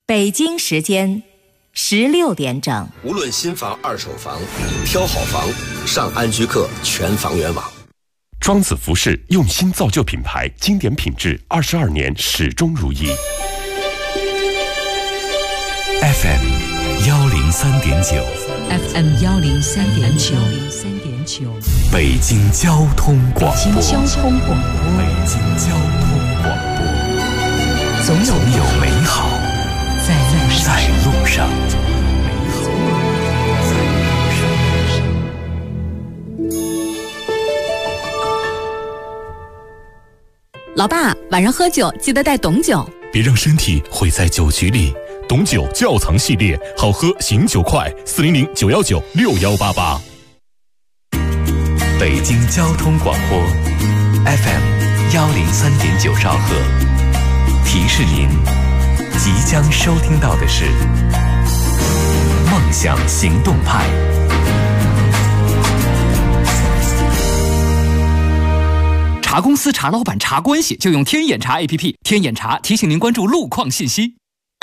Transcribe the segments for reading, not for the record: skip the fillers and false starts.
北京时间16点整。 无论新房、二手房，挑好房，上安居客全房源网。 庄子服饰用心造就品牌，经典品质，22年始终如一。 FM 103.9 FM 103.9 北京交通广播。 北京交通广播。 北京交通广播。总有美好在路上。 老爸，晚上喝酒记得带董酒， 别让身体毁在酒局里。董酒窖藏系列，好喝醒酒快，400-919-6188。 北京交通广播 FM 103.9兆赫，提示您即将收听到的是梦想行动派。 查公司、查老板、查关系，就用天眼查 APP。天眼查提醒您关注路况信息。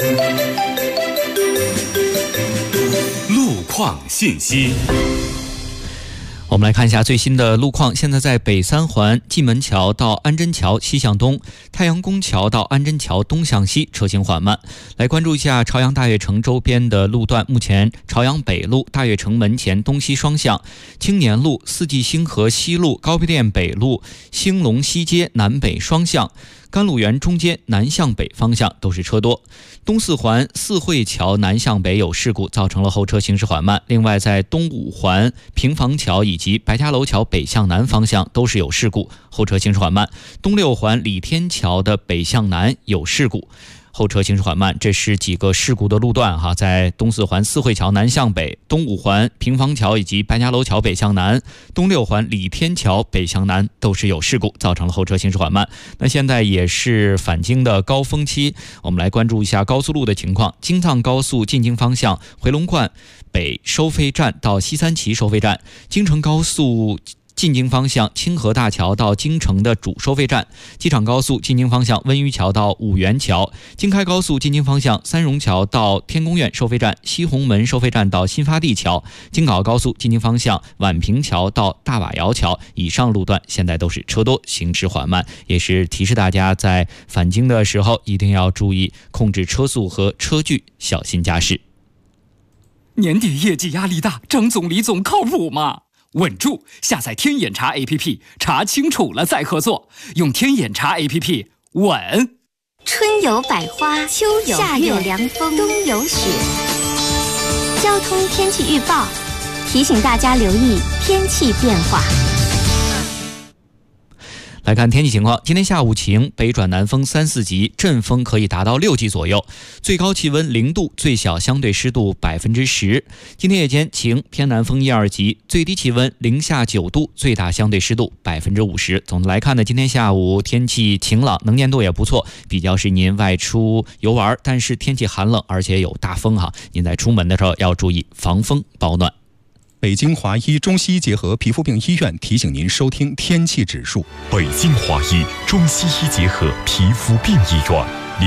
路况信息。 我们来看一下最新的路况。现在在北三环蓟门桥到安贞桥西向东，太阳宫桥到安贞桥东向西车行缓慢。来关注一下朝阳大悦城周边的路段，目前朝阳北路大悦城门前东西双向，青年路、四季星河西路、高碑店北路、兴隆西街南北双向，甘露园中间南向北方向都是车多。东四环四惠桥南向北有事故，造成了后车行驶缓慢。另外在东五环平房桥以及白家楼桥北向南方向都是有事故，后车行驶缓慢。东六环李天桥的北向南有事故，后车行驶缓慢。这是几个事故的路段哈，在东四环四惠桥南向北、东五环平房桥以及白家楼桥北向南、东六环李天桥北向南都是有事故，造成了后车行驶缓慢。那现在也是返京的高峰期，我们来关注一下高速路的情况。京藏高速进京方向回龙观北收费站到西三旗收费站，京承高速进京方向清河大桥到京城的主收费站，机场高速进京方向温榆桥到五原桥，京开高速进京方向三榕桥到天宫苑收费站，西红门收费站到新发地桥，京港澳高速进京方向宛平桥到大瓦窑桥。以上路段现在都是车多，行驶缓慢，也是提示大家在返京的时候一定要注意控制车速和车距，小心驾驶。 年底业绩压力大，张总李总靠谱吗？稳住！下载天眼查 APP， 查清楚了再合作。用天眼查 APP， 稳。 春有百花，秋有夏有凉风，冬有雪。交通天气预报提醒大家留意天气变化。 来看天气情况，今天下午晴，北转南风3、4级，阵风可以达到6级左右，最高气温0度，最小相对湿度10%。今天夜间晴，偏南风1、2级，最低气温零下9度，最大相对湿度50%。总的来看呢，今天下午天气晴朗，能见度也不错，比较适宜您外出游玩，但是天气寒冷，而且有大风哈，您在出门的时候要注意防风保暖。 北京华医中西医结合皮肤病医院提醒您收听天气指数。 北京华医中西医结合皮肤病医院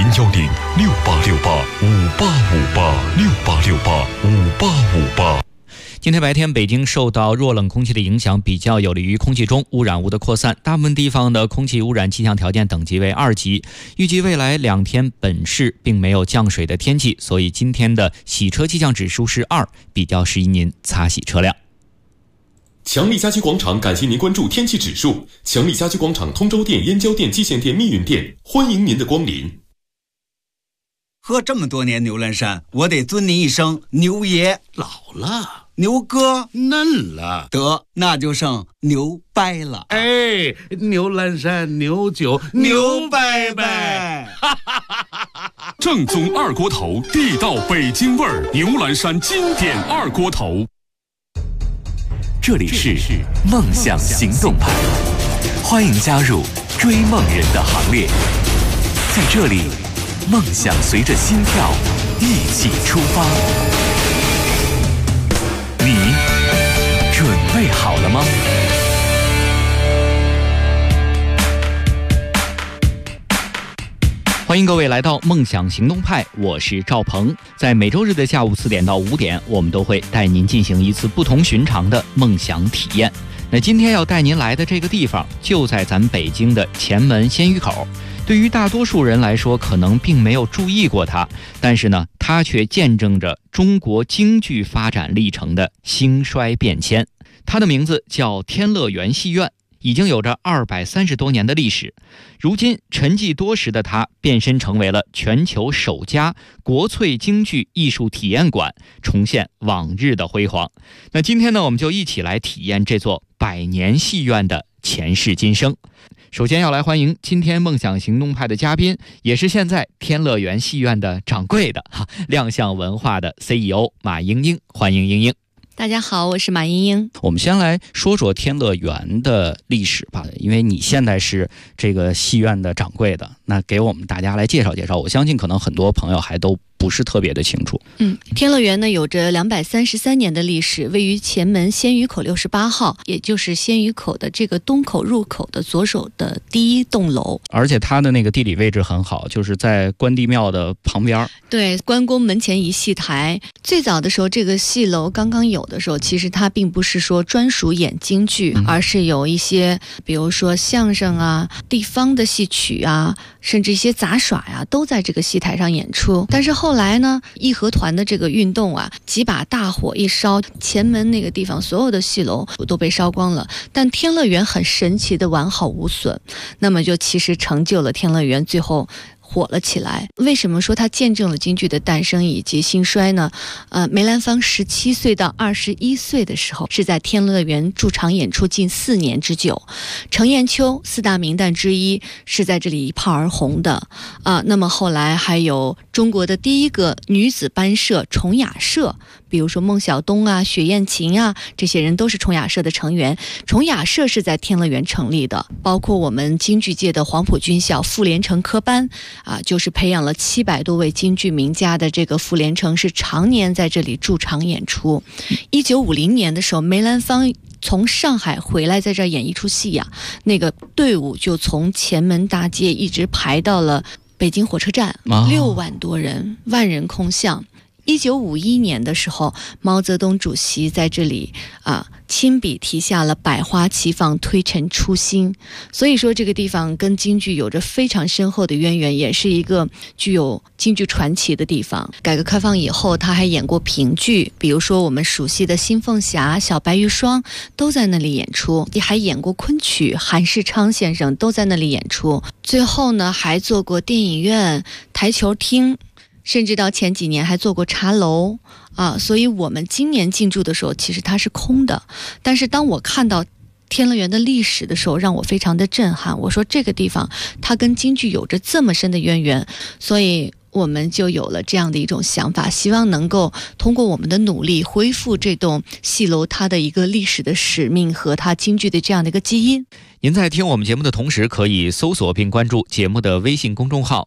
，010-6868-5858，6868-5858。 今天白天北京受到弱冷空气的影响，比较有利于空气中污染物的扩散，大部分地方的空气污染气象条件等级为2级。预计未来2天本市并没有降水的天气，所以今天的洗车气象指数是2，比较适宜您擦洗车辆。 强力家居广场感谢您关注天气指数。强力家居广场通州店、燕郊店、蓟县店、密云店，欢迎您的光临。 喝这么多年牛栏山，我得尊您一声牛爷。 老了， 牛哥嫩了， 得那就剩牛掰了。 哎，牛栏山牛酒牛掰掰， 正宗二锅头，地道北京味儿，牛栏山经典二锅头。 这里是梦想行动派，欢迎加入追梦人的行列。在这里，梦想随着心跳一起出发。你准备好了吗？ 欢欢迎各位来到梦想行动派，我是赵鹏。在每周日的下午4点到5点，我们都会带您进行一次不同寻常的梦想体验。那今天要带您来的这个地方，就在咱北京的前门鲜鱼口。对于大多数人来说，可能并没有注意过它，但是呢，它却见证着中国京剧发展历程的兴衰变迁。它的名字叫天乐园戏院，已经有着230多年的历史。如今沉寂多时的它变身成为了全球首家国粹京剧艺术体验馆，重现往日的辉煌。那今天呢，我们就一起来体验这座100年戏院的前世今生。首先要来欢迎今天梦想行动派的嘉宾，也是现在天乐园戏院的掌柜的亮相文化的 CEO 马英英，欢迎英英。 大家好，我是马英英。 我们先来说说天乐园的历史吧，因为你现在是这个戏院的掌柜的，那给我们大家来介绍介绍。我相信可能很多朋友还都不是特别的清楚。 天乐园呢有着233年的历史，位于前门鲜鱼口68号，也就是鲜鱼口的这个东口入口的左手的第一栋楼。 而且它的那个地理位置很好，就是在关帝庙的旁边。 对，关公门前一戏台。最早的时候，这个戏楼刚刚有的时候，其实它并不是说专属演京剧，而是有一些比如说相声啊、地方的戏曲啊，甚至一些杂耍呀，都在这个戏台上演出。但是后来呢，义和团的这个运动啊，几把大火一烧，前门那个地方所有的戏楼都被烧光了，但天乐园很神奇的完好无损，那么就其实成就了天乐园最后火了起来。为什么说它见证了京剧的诞生以及兴衰呢？梅兰芳17岁到21岁的时候，是在天乐园驻场演出近4年之久。程砚秋4大名旦之一，是在这里一炮而红的。那么后来还有中国的第一个女子班社崇雅社，比如说孟小冬啊、雪雁琴啊，这些人都是崇雅社的成员。崇雅社是在天乐园成立的，包括我们京剧界的黄埔军校傅连成科班就是培养了700多位京剧名家的这个傅连成是常年在这里驻场演出。1950年的时候，梅兰芳从上海回来，在这儿演一出戏呀，那个队伍就从前门大街一直排到了北京火车站，6万多人，万人空巷。1951年的时候，毛泽东主席在这里亲笔题下了百花齐放，推陈出新。所以说这个地方跟京剧有着非常深厚的渊源，也是一个具有京剧传奇的地方。改革开放以后，他还演过评剧，比如说我们熟悉的新凤霞、小白玉霜都在那里演出，也还演过昆曲，韩世昌先生都在那里演出。最后呢，还做过电影院、台球厅，甚至到前几年还做过茶楼所以我们今年进驻的时候，其实它是空的。但是当我看到天乐园的历史的时候，让我非常的震撼。我说这个地方它跟京剧有着这么深的渊源，所以我们就有了这样的一种想法，希望能够通过我们的努力恢复这栋戏楼它的一个历史的使命和它京剧的这样的一个基因。 您在听我们节目的同时，可以搜索并关注节目的微信公众号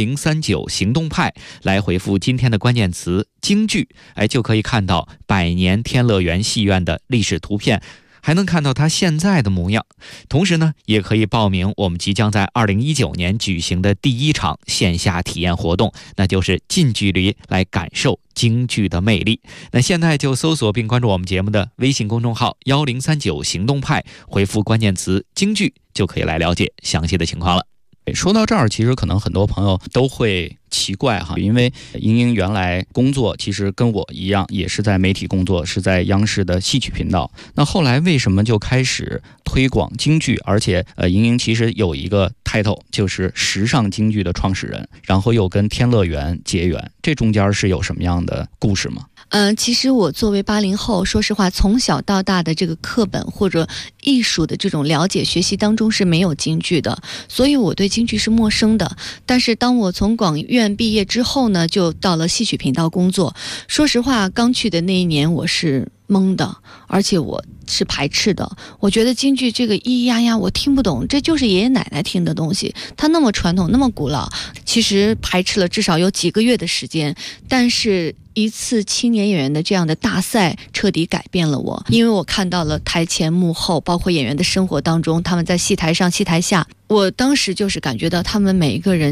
1039行动派，来回复今天的关键词京剧，就可以看到100年天乐园戏院的历史图片，还能看到它现在的模样。同时呢，也可以报名我们即将在2019年举行的第1场线下体验活动，那就是近距离来感受京剧的魅力。那现在就搜索并关注我们节目的微信公众号1039行动派，回复关键词京剧，就可以来了解详细的情况了。说到这儿，其实可能很多朋友都会奇怪因为英英原来工作其实跟我一样，也是在媒体工作，是在央视的戏曲频道。那后来为什么就开始推广京剧？而且英英其实有一个 title， 就是时尚京剧的创始人，然后又跟天乐园结缘，这中间是有什么样的故事吗？ 其实我作为80后，说实话，从小到大的这个课本或者艺术的这种了解学习当中是没有京剧的，所以我对京剧是陌生的。但是当我从广院毕业之后呢，就到了戏曲频道工作。说实话，刚去的那一年我是懵的，而且我是排斥的。我觉得京剧这个咿咿呀呀我听不懂，这就是爷爷奶奶听的东西，它那么传统那么古老，其实排斥了至少有几个月的时间。但是一次青年演员的这样的大赛彻底改变了我，因为我看到了台前幕后，包括演员的生活当中，他们在戏台上戏台下，我当时就是感觉到他们每一个人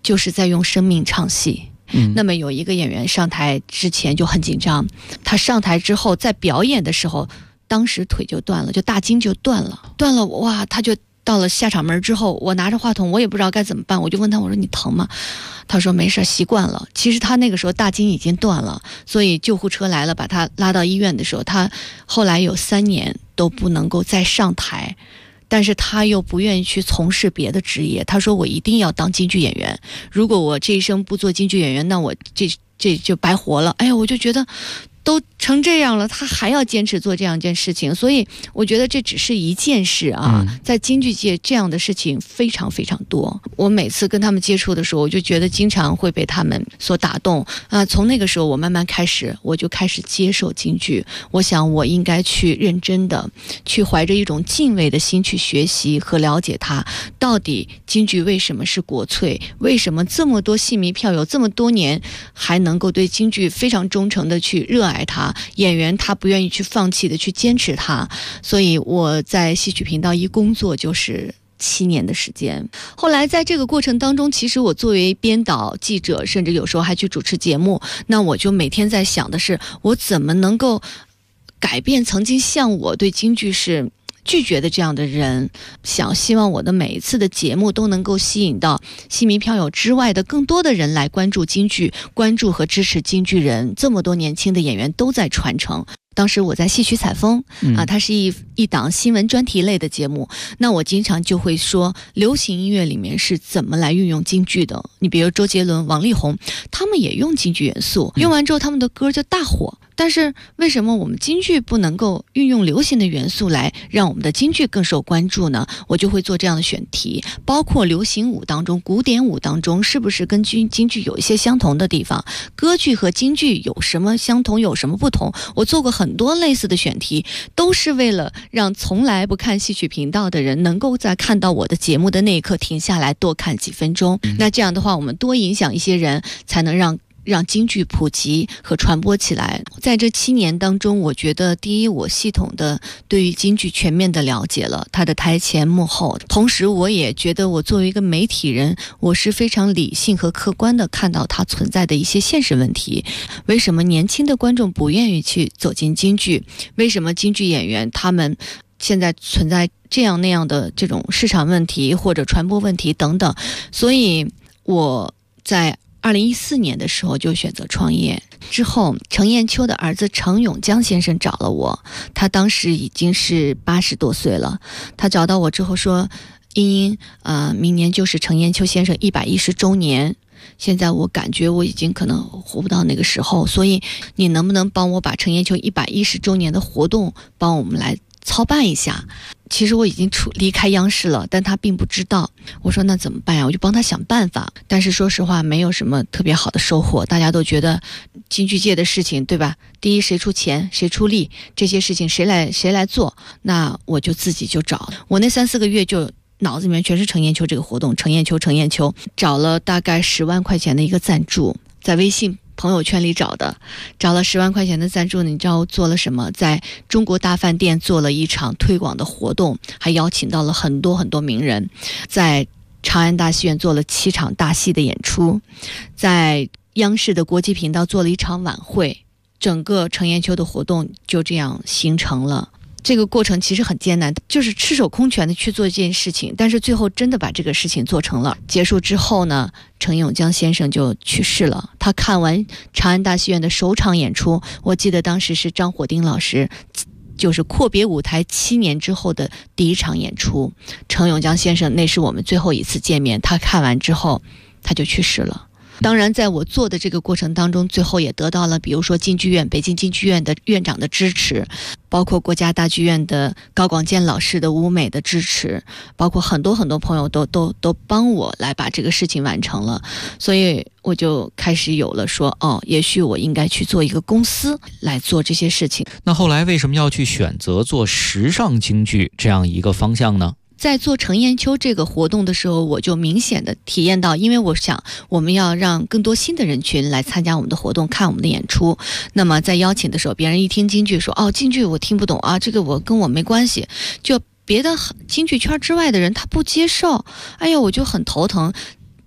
就是在用生命唱戏。那么有一个演员上台之前就很紧张，他上台之后在表演的时候，当时腿就断了，就大筋就断了，哇，他就到了下场门之后，我拿着话筒，我也不知道该怎么办，我就问他，我说你疼吗？他说没事，习惯了。其实他那个时候大筋已经断了，所以救护车来了，把他拉到医院的时候，他后来有3年都不能够再上台。但是他又不愿意去从事别的职业，他说我一定要当京剧演员，如果我这一生不做京剧演员，那我这就白活了。哎呀，我就觉得都成这样了，他还要坚持做这样一件事情，所以我觉得这只是一件事啊，在京剧界这样的事情非常非常多。我每次跟他们接触的时候，我就觉得经常会被他们所打动啊。从那个时候我慢慢开始，我就开始接受京剧，我想我应该去认真的去怀着一种敬畏的心去学习和了解它，到底京剧为什么是国粹，为什么这么多戏迷票友这么多年还能够对京剧非常忠诚的去热爱它，演员他不愿意去放弃的去坚持它。所以我在戏曲频道一工作就是7年的时间。后来在这个过程当中，其实我作为编导、记者，甚至有时候还去主持节目，那我就每天在想的是，我怎么能够改变曾经像我对京剧是拒绝的这样的人，希望我的每一次的节目都能够吸引到戏迷票友之外的更多的人来关注京剧，关注和支持京剧人。这么多年轻的演员都在传承。当时我在戏曲采风它是一档新闻专题类的节目，那我经常就会说流行音乐里面是怎么来运用京剧的。你比如周杰伦、王力宏，他们也用京剧元素，用完之后他们的歌就大火。但是为什么我们京剧不能够运用流行的元素来让我们的京剧更受关注呢？我就会做这样的选题，包括流行舞当中、古典舞当中是不是跟京剧有一些相同的地方，歌剧和京剧有什么相同有什么不同。我做过很多类似的选题，都是为了让从来不看戏曲频道的人能够在看到我的节目的那一刻停下来多看几分钟。那这样的话，我们多影响一些人，才能让京剧普及和传播起来。在这7年当中，我觉得第一，我系统的对于京剧全面的了解了它的台前幕后，同时我也觉得我作为一个媒体人，我是非常理性和客观的看到它存在的一些现实问题。为什么年轻的观众不愿意去走进京剧？为什么京剧演员他们现在存在这样那样的这种市场问题或者传播问题等等？所以我在2014年的时候就选择创业。之后程砚秋的儿子程永江先生找了我，他当时已经是80多岁了。他找到我之后说，英明年就是程砚秋先生110周年，现在我感觉我已经可能活不到那个时候，所以你能不能帮我把程砚秋110周年的活动帮我们来操办一下？其实我已经离开央视了，但他并不知道。我说那怎么办呀？我就帮他想办法。但是说实话，没有什么特别好的收获。大家都觉得京剧界的事情，对吧？第一，谁出钱，谁出力，这些事情谁来做？那我就自己就找。我那3-4个月就脑子里面全是程砚秋这个活动，程砚秋，找了大概10万块钱的一个赞助，在微信朋友圈里找了10万块钱的赞助。你知道我做了什么？在中国大饭店做了一场推广的活动，还邀请到了很多很多名人，在长安大戏院做了7场大戏的演出，在央视的国际频道做了一场晚会，整个程砚秋的活动就这样形成了。这个过程其实很艰难，就是赤手空拳的去做这件事情，但是最后真的把这个事情做成了。结束之后呢，程永江先生就去世了。他看完长安大戏院的首场演出，我记得当时是张火丁老师就是阔别舞台7年之后的第一场演出。程永江先生那是我们最后一次见面，他看完之后他就去世了。当然在我做的这个过程当中，最后也得到了比如说京剧院、北京京剧院的院长的支持，包括国家大剧院的高广健老师的舞美的支持，包括很多很多朋友都帮我来把这个事情完成了。所以我就开始有了说，也许我应该去做一个公司来做这些事情。 那后来为什么要去选择做时尚京剧这样一个方向呢？ 在做程砚秋这个活动的时候，我就明显的体验到，因为我想我们要让更多新的人群来参加我们的活动，看我们的演出。那么在邀请的时候，别人一听京剧说，京剧我听不懂啊，这个跟我没关系，就别的京剧圈之外的人他不接受，哎呀，我就很头疼。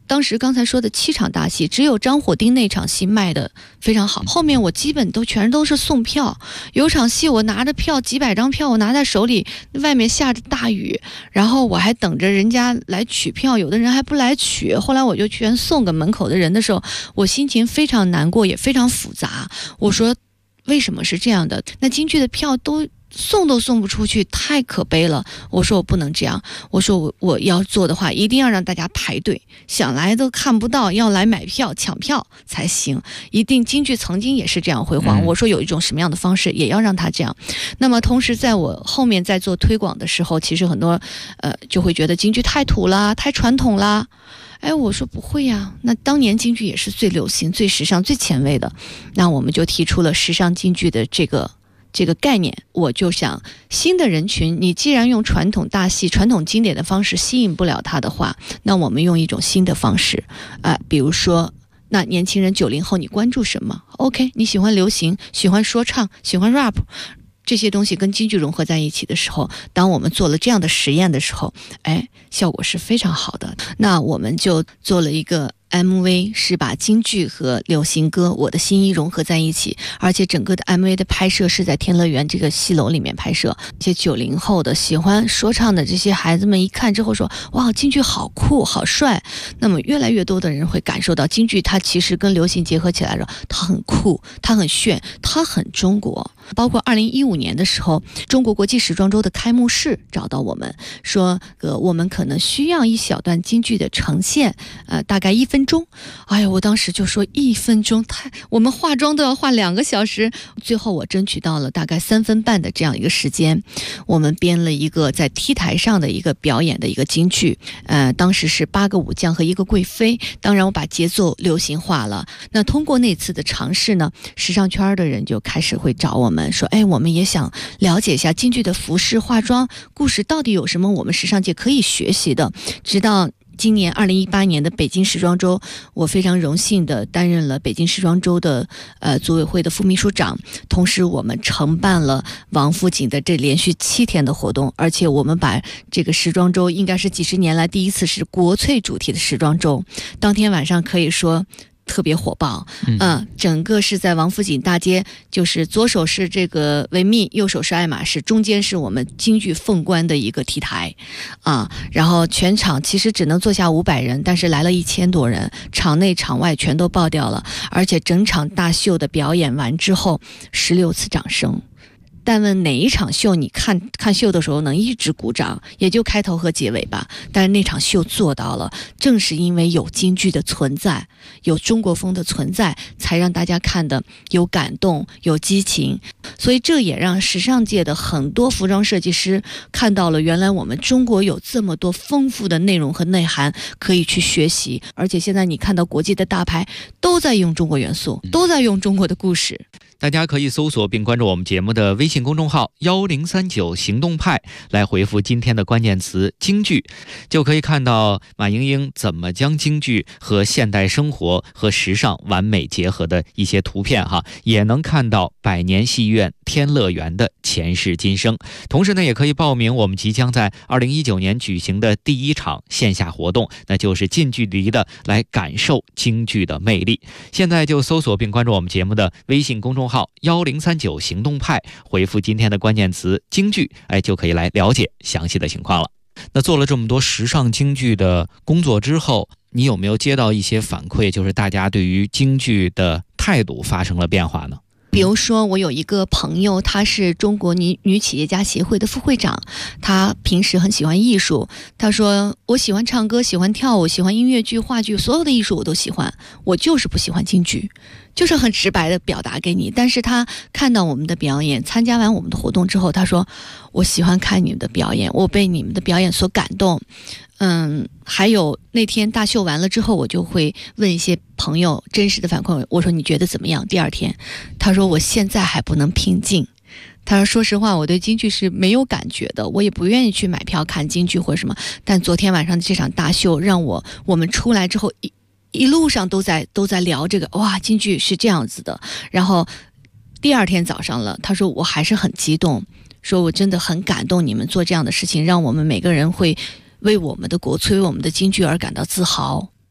当时刚才说的7场大戏，只有张火丁那场戏卖的非常好，后面我基本全都是送票。有场戏我拿着票，几百张票我拿在手里，外面下着大雨，然后我还等着人家来取票，有的人还不来取，后来我就全送给门口的人的时候，我心情非常难过，也非常复杂。我说为什么是这样的？那京剧的票都送不出去，太可悲了。我说我不能这样，我说我要做的话，一定要让大家排队，想来都看不到，要来买票抢票才行。一定京剧曾经也是这样辉煌，我说有一种什么样的方式也要让它这样。那么同时在我后面在做推广的时候，其实很多就会觉得京剧太土啦，太传统啦。我说不会呀，那当年京剧也是最流行、最时尚、最前卫的。那我们就提出了时尚京剧的这个概念。我就想，新的人群，你既然用传统大戏、传统经典的方式吸引不了他的话，那我们用一种新的方式，比如说，那年轻人90后你关注什么 ？OK， 你喜欢流行，喜欢说唱，喜欢 rap。这些东西跟京剧融合在一起的时候，当我们做了这样的实验的时候，效果是非常好的。那我们就做了一个 MV， 是把京剧和流行歌《我的新衣》融合在一起，而且整个的 MV 的拍摄是在天乐园这个戏楼里面拍摄。这些90后的喜欢说唱的这些孩子们一看之后说，哇，京剧好酷好帅。那么越来越多的人会感受到京剧它其实跟流行结合起来了，它很酷，它很炫，它很中国。包括2015年的时候，中国国际时装周的开幕式找到我们说，我们可能需要一小段京剧的呈现，大概1分钟。我当时就说1分钟，我们化妆都要化2个小时。最后我争取到了大概3分半的这样一个时间，我们编了一个在 T 台上的一个表演的一个京剧，当时是8个武将和1个贵妃。当然我把节奏流行化了。那通过那次的尝试呢，时尚圈的人就开始会找我们说，我们也想了解一下京剧的服饰、化妆、故事到底有什么我们时尚界可以学习的。直到今年2018年的北京时装周，我非常荣幸的担任了北京时装周的组委会的副秘书长，同时我们承办了王府井的这连续7天的活动，而且我们把这个时装周应该是几十年来第一次是国粹主题的时装周。当天晚上可以说特别火爆，整个是在王府井大街，就是左手是这个维密，右手是爱马仕，中间是我们京剧凤冠的一个 T 台，然后全场其实只能坐下500人，但是来了1000多人，场内场外全都爆掉了，而且整场大秀的表演完之后，16次掌声。但问哪一场秀你看秀的时候能一直鼓掌，也就开头和结尾吧。但是那场秀做到了，正是因为有京剧的存在，有中国风的存在，才让大家看的有感动，有激情。所以这也让时尚界的很多服装设计师看到了，原来我们中国有这么多丰富的内容和内涵可以去学习。而且现在你看到国际的大牌都在用中国元素，都在用中国的故事。 大家可以搜索并关注我们节目的微信公众号1039行动派，来回复今天的关键词京剧，就可以看到马英英怎么将京剧和现代生活和时尚完美结合的一些图片哈，也能看到百年戏院天乐园的前世今生。同时呢，也可以报名我们即将在2019年举行的第1场线下活动，那就是近距离的来感受京剧的魅力。现在就搜索并关注我们节目的微信公众号1039行动派，回复今天的关键词京剧，就可以来了解详细的情况了。那做了这么多时尚京剧的工作之后，你有没有接到一些反馈，就是大家对于京剧的态度发生了变化呢？ 比如说我有一个朋友，她是中国女企业家协会的副会长，她平时很喜欢艺术，她说我喜欢唱歌，喜欢跳舞，喜欢音乐剧、话剧，所有的艺术我都喜欢，我就是不喜欢京剧，就是很直白的表达给你。但是她看到我们的表演，参加完我们的活动之后，她说我喜欢看你们的表演，我被你们的表演所感动。还有那天大秀完了之后，我就会问一些朋友真实的反馈，我说你觉得怎么样？第二天他说我现在还不能平静，他说说实话我对京剧是没有感觉的，我也不愿意去买票看京剧或者什么，但昨天晚上的这场大秀让我们出来之后一路上都在聊这个，哇，京剧是这样子的。然后第二天早上了，他说我还是很激动，说我真的很感动你们做这样的事情，让我们每个人会为我们的国粹、为我们的京剧而感到自豪。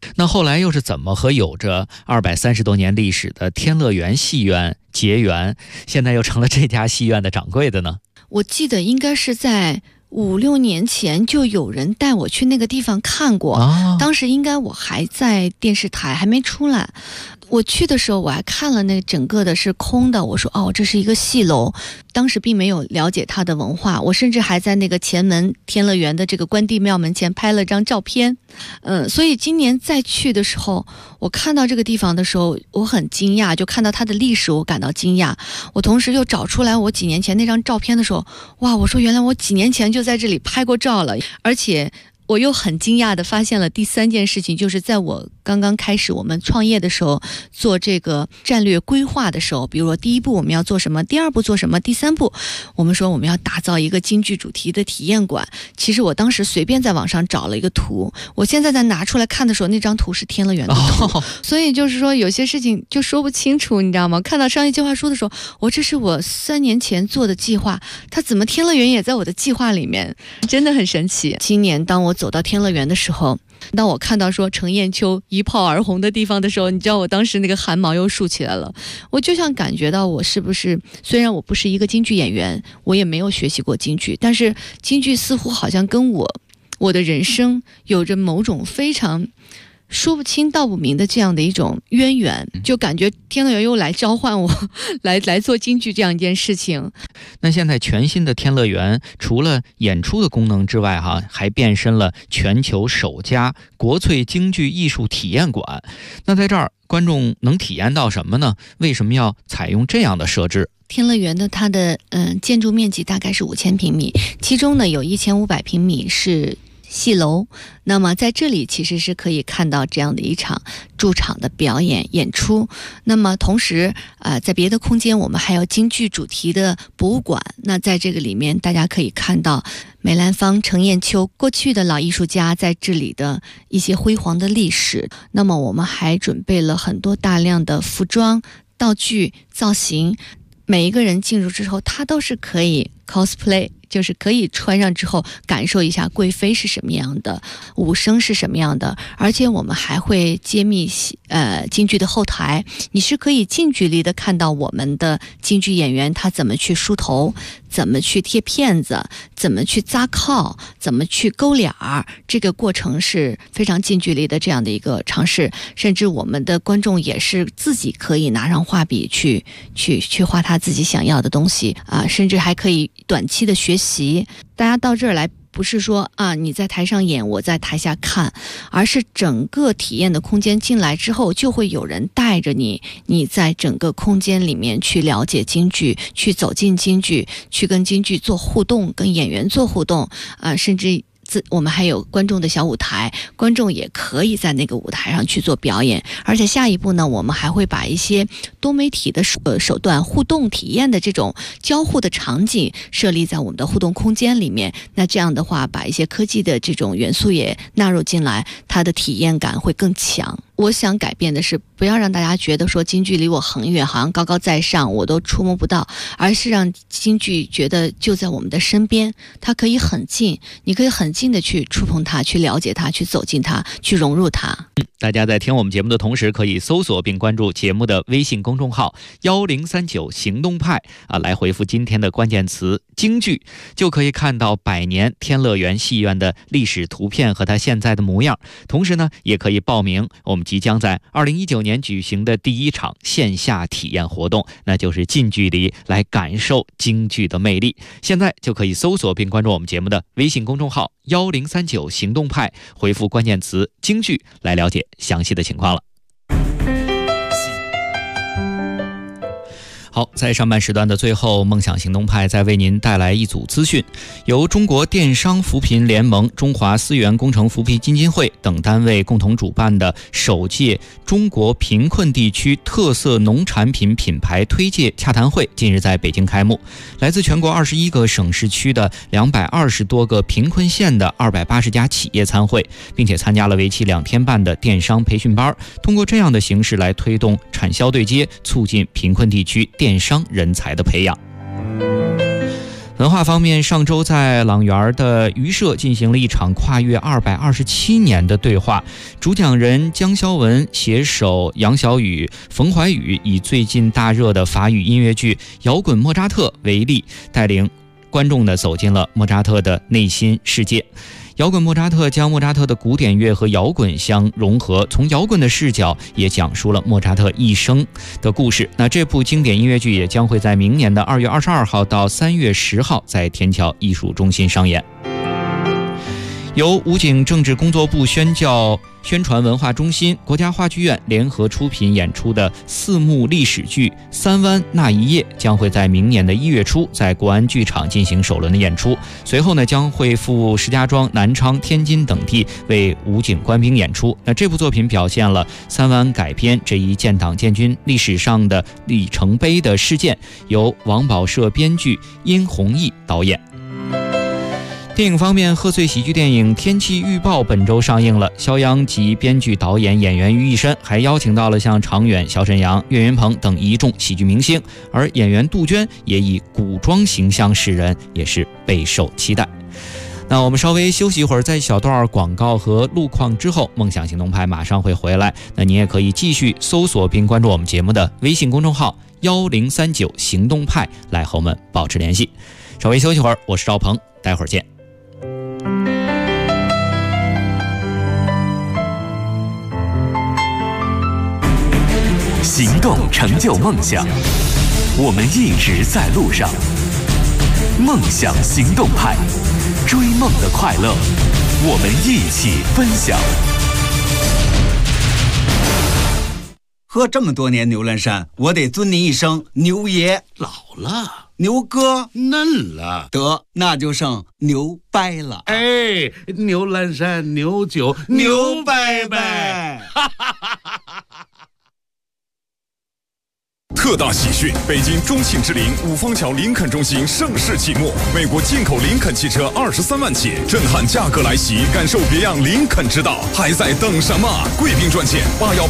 那后来又是怎么和有着230多年历史的天乐园戏院结缘，现在又成了这家戏院的掌柜的呢？ 我记得应该是在5、6年前就有人带我去那个地方看过，当时应该我还在电视台还没出来。我去的时候我还看了那整个的是空的，我说哦，这是一个戏楼，当时并没有了解它的文化，我甚至还在那个前门天乐园的这个关帝庙门前拍了张照片。所以今年再去的时候，我看到这个地方的时候我很惊讶，就看到它的历史我感到惊讶。我同时又找出来我几年前那张照片的时候，哇，我说原来我几年前就在这里拍过照了。而且我又很惊讶地发现了第3件事情，就是在我刚刚开始我们创业的时候，做这个战略规划的时候，比如说第1步我们要做什么，第2步做什么，第3步我们说我们要打造一个京剧主题的体验馆。其实我当时随便在网上找了一个图，我现在再拿出来看的时候，那张图是天乐园的图。所以就是说有些事情就说不清楚，你知道吗？看到商业计划书的时候，这是我3年前做的计划，它怎么天乐园也在我的计划里面，真的很神奇。今年当我走到天乐园的时候，当我看到说程砚秋一炮而红的地方的时候，你知道我当时那个汗毛又竖起来了。我就像感觉到我是不是，虽然我不是一个京剧演员，我也没有学习过京剧，但是京剧似乎好像跟我的人生有着某种非常说不清道不明的这样的一种渊源，就感觉天乐园又来召唤我来做京剧这样一件事情。 那现在全新的天乐园除了演出的功能之外还变身了全球首家国粹京剧艺术体验馆。那在这儿观众能体验到什么呢？为什么要采用这样的设置？ 天乐园的它的建筑面积大概是5000平米，其中呢有1500平米是戏楼，那么在这里其实是可以看到这样的一场驻场的表演演出。那么同时在别的空间我们还有京剧主题的博物馆，那在这个里面大家可以看到梅兰芳、程砚秋过去的老艺术家在这里的一些辉煌的历史。那么我们还准备了很多大量的服装、道具、造型，每一个人进入之后他都是可以 cosplay， 就是可以穿上之后感受一下贵妃是什么样的，武生是什么样的。而且我们还会揭秘京剧的后台，你是可以近距离的看到我们的京剧演员他怎么去梳头，怎么去贴片子，怎么去扎靠，怎么去勾脸儿，这个过程是非常近距离的这样的一个尝试。甚至我们的观众也是自己可以拿上画笔去画他自己想要的东西甚至还可以短期的学习。大家到这儿来不是说你在台上演我在台下看，而是整个体验的空间进来之后就会有人带着你在整个空间里面去了解京剧，去走进京剧，去跟京剧做互动，跟演员做互动甚至我们还有观众的小舞台，观众也可以在那个舞台上去做表演。而且下一步呢，我们还会把一些多媒体的手段互动体验的这种交互的场景设立在我们的互动空间里面。那这样的话把一些科技的这种元素也纳入进来，它的体验感会更强。我想改变的是不要让大家觉得说京剧离我很远，好像高高在上我都触摸不到，而是让京剧觉得就在我们的身边，它可以很近，你可以很近的去触碰它，去了解它，去走进它，去融入它。 大家在听我们节目的同时可以搜索并关注节目的微信公众号1039行动派来回复今天的关键词京剧，就可以看到100年天乐园戏院的历史图片和它现在的模样。同时呢也可以报名我们即将在2019年举行的第1场线下体验活动，那就是近距离来感受京剧的魅力。现在就可以搜索并关注我们节目的微信公众号1039行动派，回复关键词京剧来了解详细的情况了。好，在上半时段的最后，梦想行动派再为您带来一组资讯。由中国电商扶贫联盟、中华思源工程扶贫基金会等单位共同主办的首届中国贫困地区特色农产品品牌推介洽谈会近日在北京开幕。来自全国21个省市区的220多个贫困县的280家企业参会，并且参加了为期2天半的电商培训班，通过这样的形式来推动产销对接，促进贫困地区电商人才的培养。 文化方面，上周在朗园的榆社进行了一场跨越227年的对话，主讲人江肖文携手杨晓宇、冯怀宇，以最近大热的法语音乐剧《摇滚莫扎特》为例，带领观众呢走进了莫扎特的内心世界。摇滚莫扎特将莫扎特的古典乐和摇滚相融合，从摇滚的视角也讲述了莫扎特一生的故事。那这部经典音乐剧也将会在明年的2月22号到3月10号在天桥艺术中心上演。由武警政治工作部宣传文化中心、国家话剧院联合出品演出的4幕历史剧《三湾那一夜》将会在明年的1月初在国安剧场进行首轮的演出，随后呢将会赴石家庄、南昌、天津等地为武警官兵演出。那这部作品表现了三湾改编这一建党建军历史上的里程碑的事件，由王宝社编剧，殷弘毅导演。电影方面，贺岁喜剧电影《天气预报》本周上映了，肖央集编剧、导演、演员于一身，还邀请到了像常远、小沈阳、岳云鹏等一众喜剧明星，而演员杜鹃也以古装形象示人，也是备受期待。那我们稍微休息一会儿，在小段广告和路况之后，梦想行动派马上会回来。那你也可以继续搜索并关注我们节目的微信公众号1039行动派，来和我们保持联系。稍微休息会儿，我是赵鹏，待会儿见。 行动成就梦想，我们一直在路上。梦想行动派，追梦的快乐，我们一起分享。 喝这么多年牛栏山，我得尊您一声牛爷。 老了， 牛哥嫩了， 得那就剩牛掰了。 哎，牛栏山牛酒牛掰掰。 特大喜讯！北京中庆之林五方桥林肯中心盛世启幕，美国进口林肯汽车23万起，震撼价格来袭，感受别样林肯之道，还在等什么？贵宾专线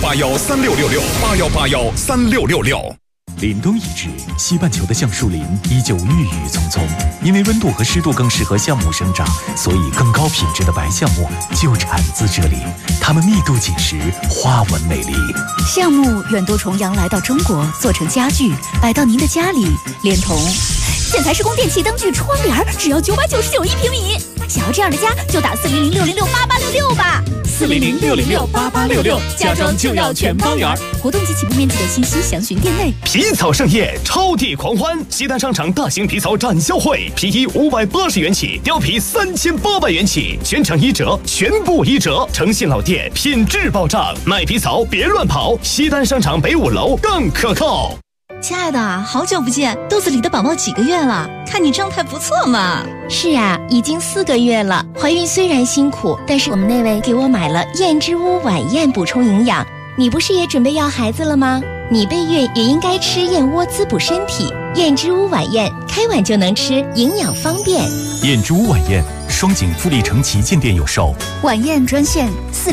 81813666，81813666。 凛冬已至，西半球的橡树林依旧郁郁葱葱。因为温度和湿度更适合橡木生长，所以更高品质的白橡木就产自这里。它们密度紧实，花纹美丽。 橡木远渡重洋来到中国，做成家具，摆到您的家里，连同建材施工电器、灯具、窗帘，只要999一平米。想要这样的家，就打400-606-8866吧。 400-606-8866，家装就要全包圆。 活动及起步面积的信息详询店内。 皮草盛宴，超地狂欢！西单商场大型皮草展销会，皮衣580元起，貂皮3800元起，全场1折，全部1折。诚信老店，品质保障，卖皮草别乱跑。西单商场北5楼更可靠。 亲爱的，好久不见，肚子里的宝宝几个月了？看你状态不错嘛。 是啊，已经4个月了。怀孕虽然辛苦，但是我们那位给我买了燕之屋晚宴补充营养。你不是也准备要孩子了吗？你备孕也应该吃燕窝滋补身体。燕之屋晚宴，开碗就能吃，营养方便。 燕之屋晚宴，双井富力城旗舰店有售。 晚宴专线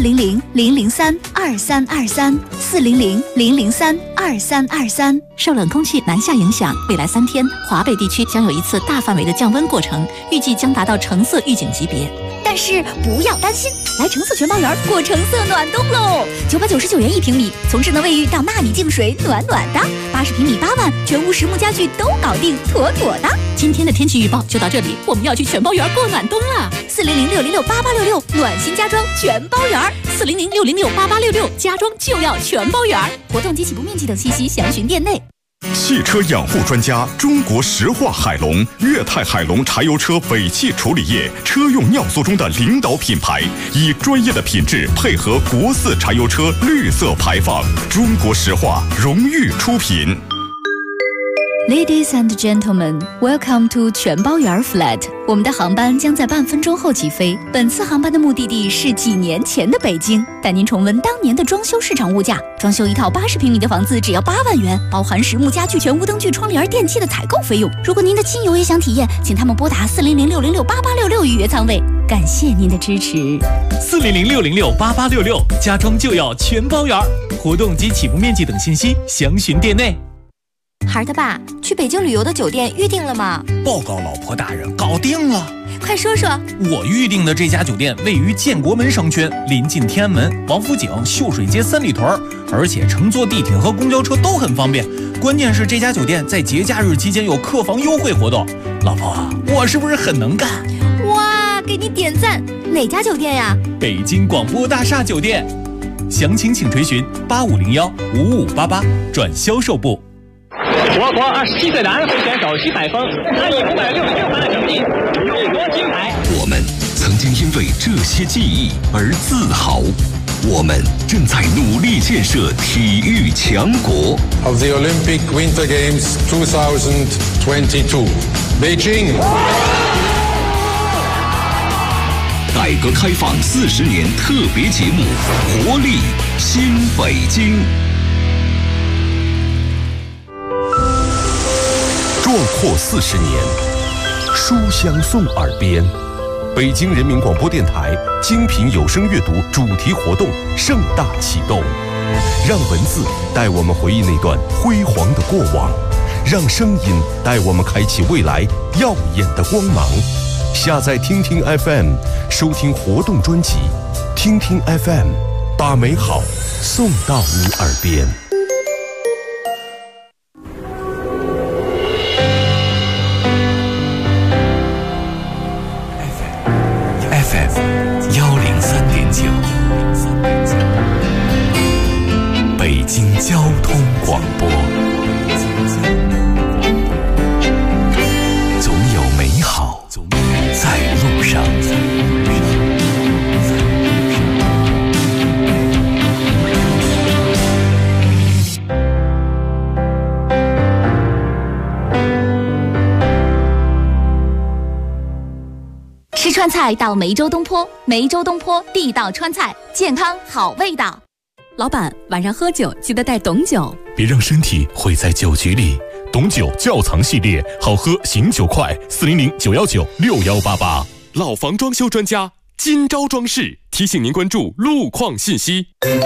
400-003-2323，400-003-2323。受冷空气南下影响，未来3天，华北地区将有一次大范围的降温过程，预计将达到橙色预警级别。但是不要担心，来橙色全包园过橙色暖冬喽！999元1平米，从智能卫浴到纳米净水，暖暖的。80平米8万，全屋实木家具都搞定，妥妥的。今天的天气预报就到这里，我们要去全包园过暖冬了。400-606-8866，暖心家装全包园。400-606-8866，家装就要全包园。活动及起步面积等信息详询店内。 汽车养护专家，中国石化海龙、粤泰海龙柴油车尾气处理液车用尿素中的领导品牌，以专业的品质配合国4柴油车绿色排放。中国石化荣誉出品。 Ladies and gentlemen, welcome to 全包园 flat。我们的航班将在半分钟后起飞。本次航班的目的地是几年前的北京，带您重温当年的装修市场物价。装修一套80平米的房子只要8万元，包含实木家具、全屋灯具、窗帘、电器的采购费用。如果您的亲友也想体验，请他们拨打400-606-8866预约舱位。感谢您的支持。 400-606-8866，家装就要全包圆。活动及起步面积等信息详询店内。 孩儿他爸，去北京旅游的酒店预定了吗？ 报告老婆大人，搞定了。 快说说。 我预定的这家酒店位于建国门商圈，临近天安门、王府井、秀水街三里屯，而且乘坐地铁和公交车都很方便。关键是这家酒店在节假日期间有客房优惠活动。老婆，我是不是很能干？ 哇，给你点赞！哪家酒店呀？ 北京广播大厦酒店。详情请垂询8501-5588转销售部。 我国27岁的安徽选手徐海峰，他以566分的成绩勇夺金牌。 我们曾经因为这些记忆而自豪，我们正在努力建设体育强国。 Of the Olympic Winter Games 2022, Beijing。 改革开放40年特别节目《活力新北京》。壮阔40年，书香送耳边。北京人民广播电台精品有声阅读主题活动盛大启动，让文字带我们回忆那段辉煌的过往，让声音带我们开启未来耀眼的光芒。下载听听 FM， 收听活动专辑，听听 FM， 把美好送到你耳边。 103.9，北京交通广播。总有美好在路上。 吃川菜到梅州东坡，梅州东坡地道川菜，健康好味道。 老板，晚上喝酒记得带董酒， 别让身体毁在酒局里。董酒窖藏系列，好喝醒酒快，400-919-6188。 老房装修专家今朝装饰提醒您关注路况信息。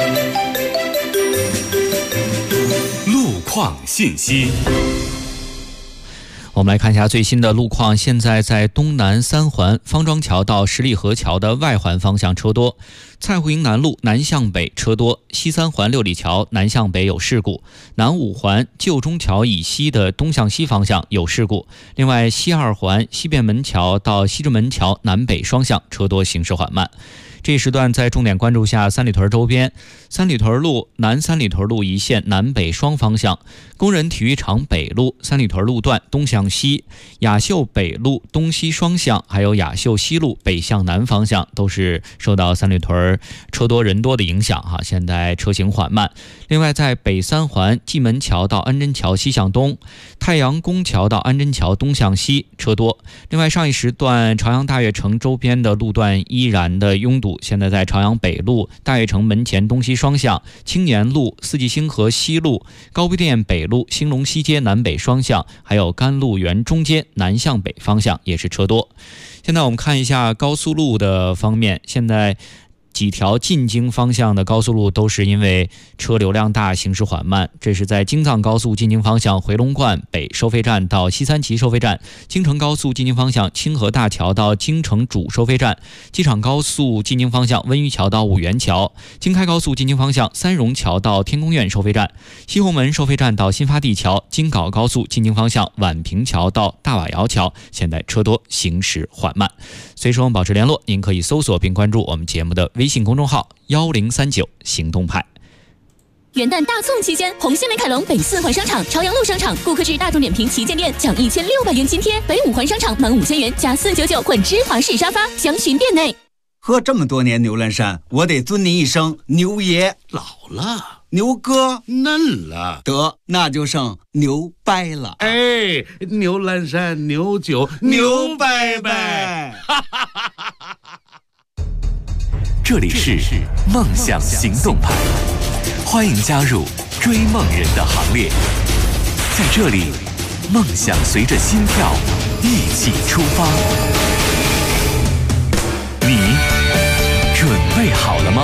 路况信息。 我们来看一下最新的路况。现在在东南三环方庄桥到十里河桥的外环方向车多，蔡胡营南路南向北车多，西三环六里桥南向北有事故，南五环旧中桥以西的东向西方向有事故。另外，西二环西便门桥到西直门桥南北双向车多，行驶缓慢。这一时段再重点关注下三里屯周边，三里屯路南三里屯路一线南北双方向，工人体育场北路三里屯路段东向西，雅秀北路东西双向，还有雅秀西路北向南方向都是受到三里屯车多人多的影响哈，现在车行缓慢。另外，在北三环蓟门桥到安贞桥西向东，太阳宫桥到安贞桥东向西车多。另外，上一时段朝阳大悦城周边的路段依然的拥堵，现在在朝阳北路大悦城门前东西双向，青年路四季星河西路高碑店北路兴隆西街南北双向，还有甘露园中街南向北方向也是车多。现在我们看一下高速路的方面，现在几条进京方向的高速路都是因为车流量大，行驶缓慢。这是在京藏高速进京方向回龙观北收费站到西三旗收费站，京承高速进京方向清河大桥到京承主收费站，机场高速进京方向温榆桥到五元桥，京开高速进京方向三榕桥到天宫苑收费站，西红门收费站到新发地桥，京皋高速进京方向宛平桥到大瓦窑桥，现在车多，行驶缓慢。随时我们保持联络，您可以搜索并关注我们节目的微信公众号1039行动派。 元旦大促期间，红星美凯龙北四环商场、朝阳路商场顾客至大众点评旗舰店奖1600元津贴，北五环商场满5000元加499混芝华士沙发，详询店内。 喝这么多年牛栏山，我得尊您一声牛爷。 老了， 牛哥嫩了， 得那就剩牛掰了。 哎，牛栏山牛酒牛掰掰。 这里是梦想行动派，欢迎加入追梦人的行列。在这里，梦想随着心跳一起出发。你准备好了吗？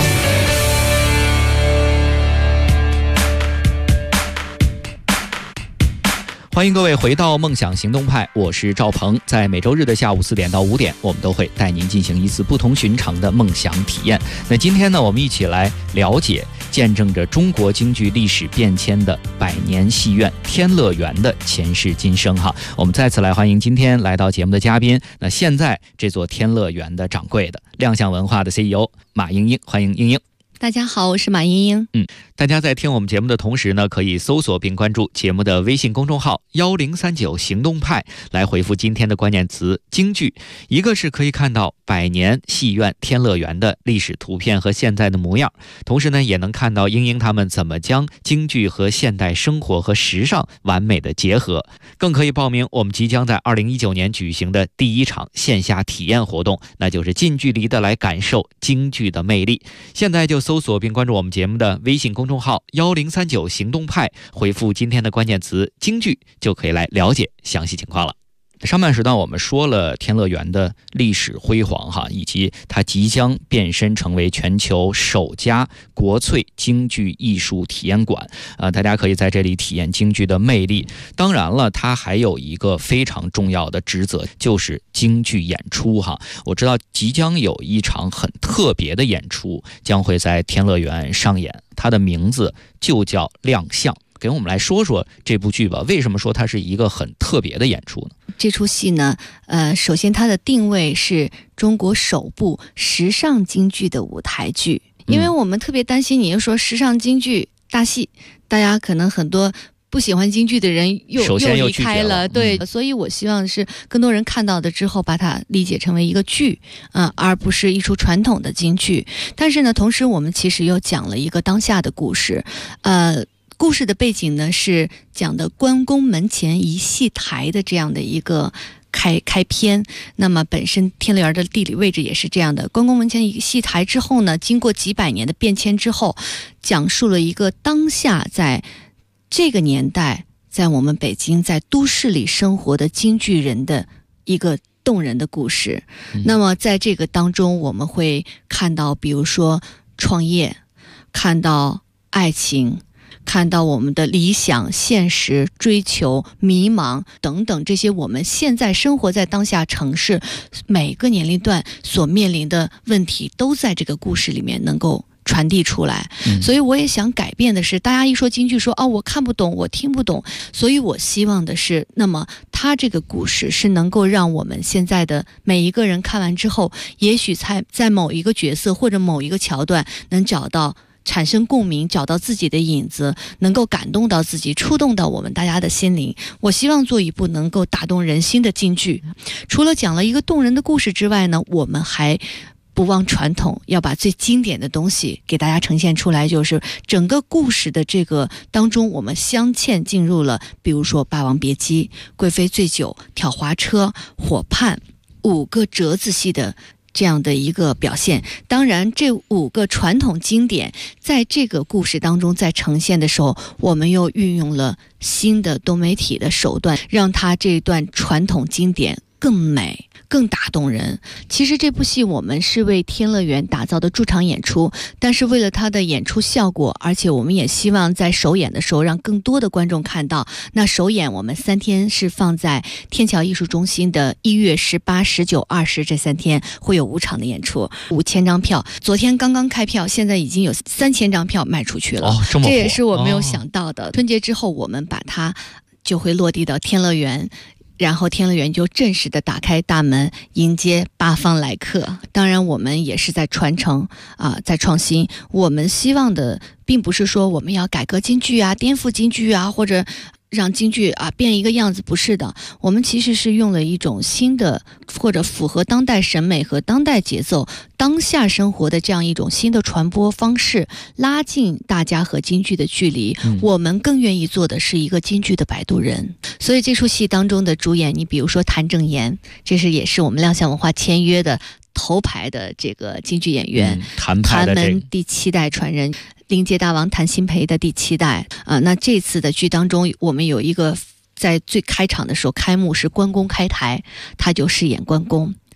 欢迎各位回到梦想行动派，我是赵鹏。在每周日的下午4点到5点，我们都会带您进行一次不同寻常的梦想体验。那今天呢，我们一起来了解见证着中国京剧历史变迁的百年戏院天乐园的前世今生哈。我们再次来欢迎今天来到节目的嘉宾，那现在这座天乐园的掌柜的亮相文化的 CEO 马英英，欢迎英英。 大家好，我是马英英。 大家在听我们节目的同时呢，可以搜索并关注节目的微信公众号1039行动派，来回复今天的关键词京剧。一个是可以看到百年戏院天乐园的历史图片和现在的模样，同时呢，也能看到英英他们怎么将京剧和现代生活和时尚完美的结合。更可以报名我们即将在2019年举行的第一场线下体验活动，那就是近距离的来感受京剧的魅力。现在就搜索并关注我们节目的微信公众号1039行动派，回复今天的关键词京剧，就可以来了解详细情况了。上半时段我们说了天乐园的历史辉煌哈，以及它即将变身成为全球首家国粹京剧艺术体验馆，大家可以在这里体验京剧的魅力。当然了，它还有一个非常重要的职责，就是京剧演出哈。我知道即将有一场很特别的演出将会在天乐园上演，它的名字就叫亮相。给我们来说说这部剧吧，为什么说它是一个很特别的演出呢？ 这出戏呢，首先它的定位是中国首部时尚京剧的舞台剧，因为我们特别担心你又说时尚京剧大戏，大家可能很多不喜欢京剧的人又离开了，对，所以我希望是更多人看到的之后把它理解成为一个剧，而不是一出传统的京剧。但是呢，同时我们其实又讲了一个当下的故事，故事的背景呢是讲的关公门前一戏台的这样的一个开篇。那么本身天乐园的地理位置也是这样的，关公门前一戏台之后呢，经过几百年的变迁之后，讲述了一个当下在这个年代在我们北京在都市里生活的京剧人的一个动人的故事。那么在这个当中我们会看到比如说创业，看到爱情，看到我们的理想、现实、追求、迷茫等等，这些我们现在生活在当下城市每个年龄段所面临的问题都在这个故事里面能够传递出来。所以我也想改变的是，大家一说京剧说我看不懂，我听不懂，所以我希望的是，那么它这个故事是能够让我们现在的每一个人看完之后，也许在某一个角色或者某一个桥段能产生共鸣，找到自己的影子，能够感动到自己，触动到我们大家的心灵。我希望做一部能够打动人心的京剧。除了讲了一个动人的故事之外呢，我们还不忘传统，要把最经典的东西给大家呈现出来，就是整个故事的这个当中，我们镶嵌进入了比如说霸王别姬、贵妃醉酒、挑滑车、火畔5个折子戏的这样的一个表现。当然这5个传统经典在这个故事当中在呈现的时候，我们又运用了新的多媒体的手段，让它这段传统经典更美更打动人。其实这部戏我们是为天乐园打造的驻场演出，但是为了它的演出效果，而且我们也希望在首演的时候让更多的观众看到。那首演我们3天是放在天桥艺术中心的1月18、19、20这3天会有5场的演出，5000张票，昨天刚刚开票，现在已经有3000张票卖出去了，这也是我没有想到的。春节之后我们把它就会落地到天乐园，然后天乐园就正式的打开大门，迎接8方来客。当然我们也是在传承在创新。我们希望的并不是说我们要改革京剧颠覆京剧或者让京剧变一个样子，不是的。我们其实是用了一种新的或者符合当代审美和当代节奏当下生活的这样一种新的传播方式，拉近大家和京剧的距离。我们更愿意做的是一个京剧的摆渡人。所以这出戏当中的主演，你比如说谭正岩，这也是我们亮相文化签约的头牌的这个京剧演员，谭门第7代传人，临界大王谭鑫培的第7代那这次的剧当中，我们有一个在最开场的时候，开幕是关公开台，他就饰演关公，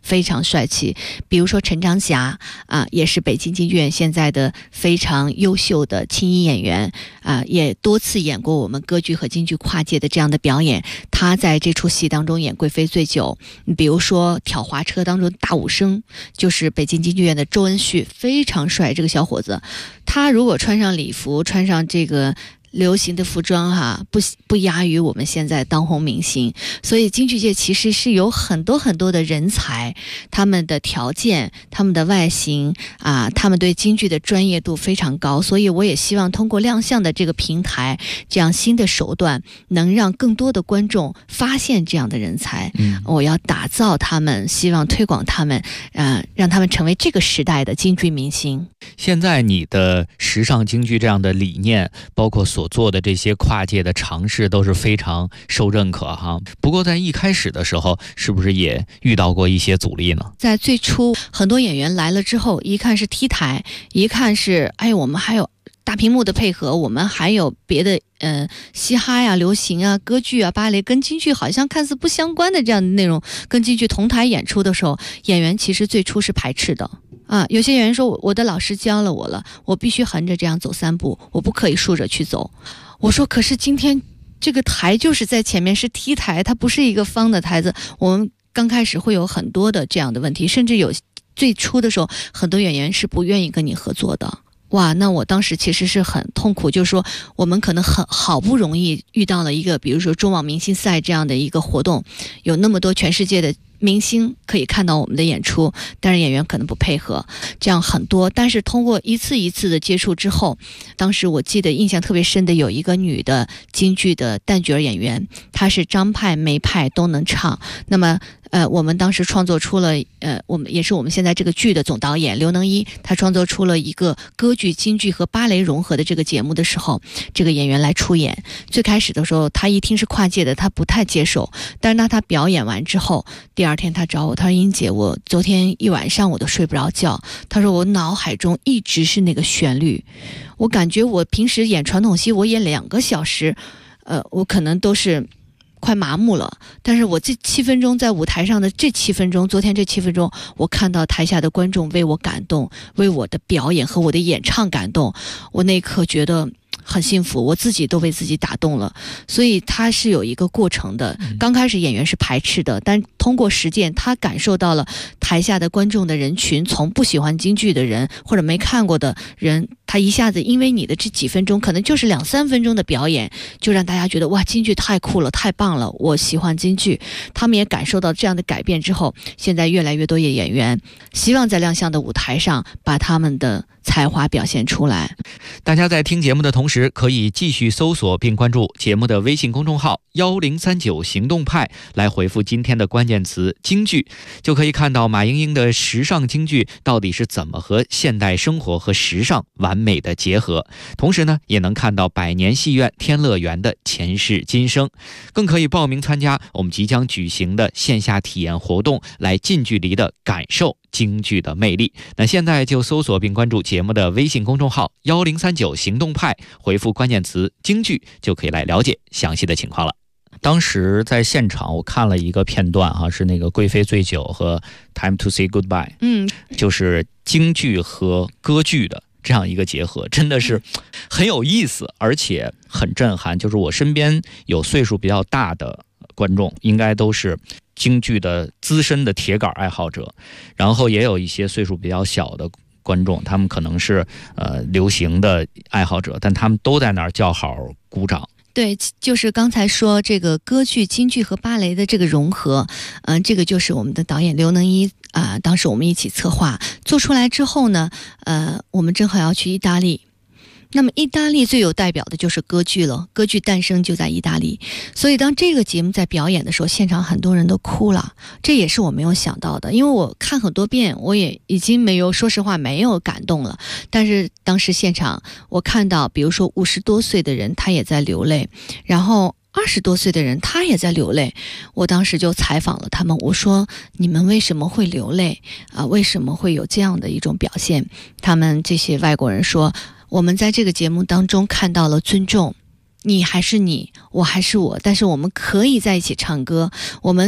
非常帅气。比如说陈章霞啊，也是北京京剧院现在的非常优秀的青衣演员啊，也多次演过我们歌剧和京剧跨界的这样的表演。他在这出戏当中演贵妃醉酒，比如说挑滑车当中大武生就是北京京剧院的周恩旭，非常帅这个小伙子。他如果穿上礼服，穿上这个流行的服装不亚于我们现在当红明星。所以京剧界其实是有很多很多的人才，他们的条件，他们的外形他们对京剧的专业度非常高。所以我也希望通过亮相的这个平台，这样新的手段，能让更多的观众发现这样的人才。我要打造他们，希望推广他们，让他们成为这个时代的京剧明星。 现在你的时尚京剧这样的理念，包括所做的这些跨界的尝试，都是非常受认可哈。不过在一开始的时候，是不是也遇到过一些阻力呢？ 在最初，很多演员来了之后，一看是 T 台，一看是我们还有大屏幕的配合，我们还有别的嘻哈呀、流行啊、歌剧啊、芭蕾，跟京剧好像看似不相关的这样的内容，跟京剧同台演出的时候，演员其实最初是排斥的。有些演员说我的老师教了我了，我必须横着这样走3步，我不可以竖着去走。我说可是今天这个台就是在前面是 T 台，它不是一个方的台子。我们刚开始会有很多的这样的问题，甚至有最初的时候很多演员是不愿意跟你合作的。哇，那我当时其实是很痛苦，就是说我们可能好不容易遇到了一个比如说中网明星赛这样的一个活动，有那么多全世界的明星可以看到我们的演出，但是演员可能不配合，这样很多。但是通过一次一次的接触之后，当时我记得印象特别深的有一个女的京剧的旦角演员，她是张派梅派都能唱。那么我们当时创作出了我们也是我们现在这个剧的总导演刘能一，他创作出了一个歌剧、京剧和芭蕾融合的这个节目的时候，这个演员来出演。最开始的时候他一听是跨界的，他不太接受，但是他表演完之后，第二天他找我，他说英姐，我昨天一晚上我都睡不着觉，他说我脑海中一直是那个旋律，我感觉我平时演传统戏我演2个小时我可能都是快麻木了，但是我这7分钟在舞台上的这7分钟，昨天这7分钟，我看到台下的观众为我感动，为我的表演和我的演唱感动，我那一刻觉得很幸福，我自己都为自己打动了。所以它是有一个过程的，刚开始演员是排斥的，但通过实践，他感受到了台下的观众的人群，从不喜欢京剧的人或者没看过的人，他一下子因为你的这几分钟，可能就是2-3分钟的表演，就让大家觉得哇，京剧太酷了，太棒了，我喜欢京剧。他们也感受到这样的改变之后，现在越来越多的演员希望在亮相的舞台上把他们的才华表现出来。 大家在听节目的同时，可以继续搜索并关注节目的微信公众号1039行动派，来回复今天的关键词京剧，就可以看到马英英的时尚京剧到底是怎么和现代生活和时尚完美的结合。同时呢，也能看到百年戏院天乐园的前世今生，更可以报名参加我们即将举行的线下体验活动，来近距离的感受京剧的魅力。那现在就搜索并关注节目的微信公众号1039行动派，回复关键词京剧，就可以来了解详细的情况了。当时在现场我看了一个片段是那个贵妃醉酒和 Time to say goodbye， 就是京剧和歌剧的这样一个结合，真的是很有意思，而且很震撼。就是我身边有岁数比较大的观众，应该都是京剧的资深的铁杆爱好者，然后也有一些岁数比较小的观众，他们可能是流行的爱好者，但他们都在那儿叫好鼓掌。 对，就是刚才说这个歌剧、京剧和芭蕾的这个融合，这个就是我们的导演刘能一当时我们一起策划做出来之后呢，我们正好要去意大利。那么意大利最有代表的就是歌剧了，歌剧诞生就在意大利，所以当这个节目在表演的时候，现场很多人都哭了，这也是我没有想到的。因为我看很多遍，我也已经没有，说实话没有感动了，但是当时现场我看到比如说50多岁的人他也在流泪，然后20多岁的人他也在流泪，我当时就采访了他们，我说你们为什么会流泪为什么会有这样的一种表现？他们这些外国人说，我们在这个节目当中看到了尊重，你还是你，我还是我，但是我们可以在一起唱歌，我们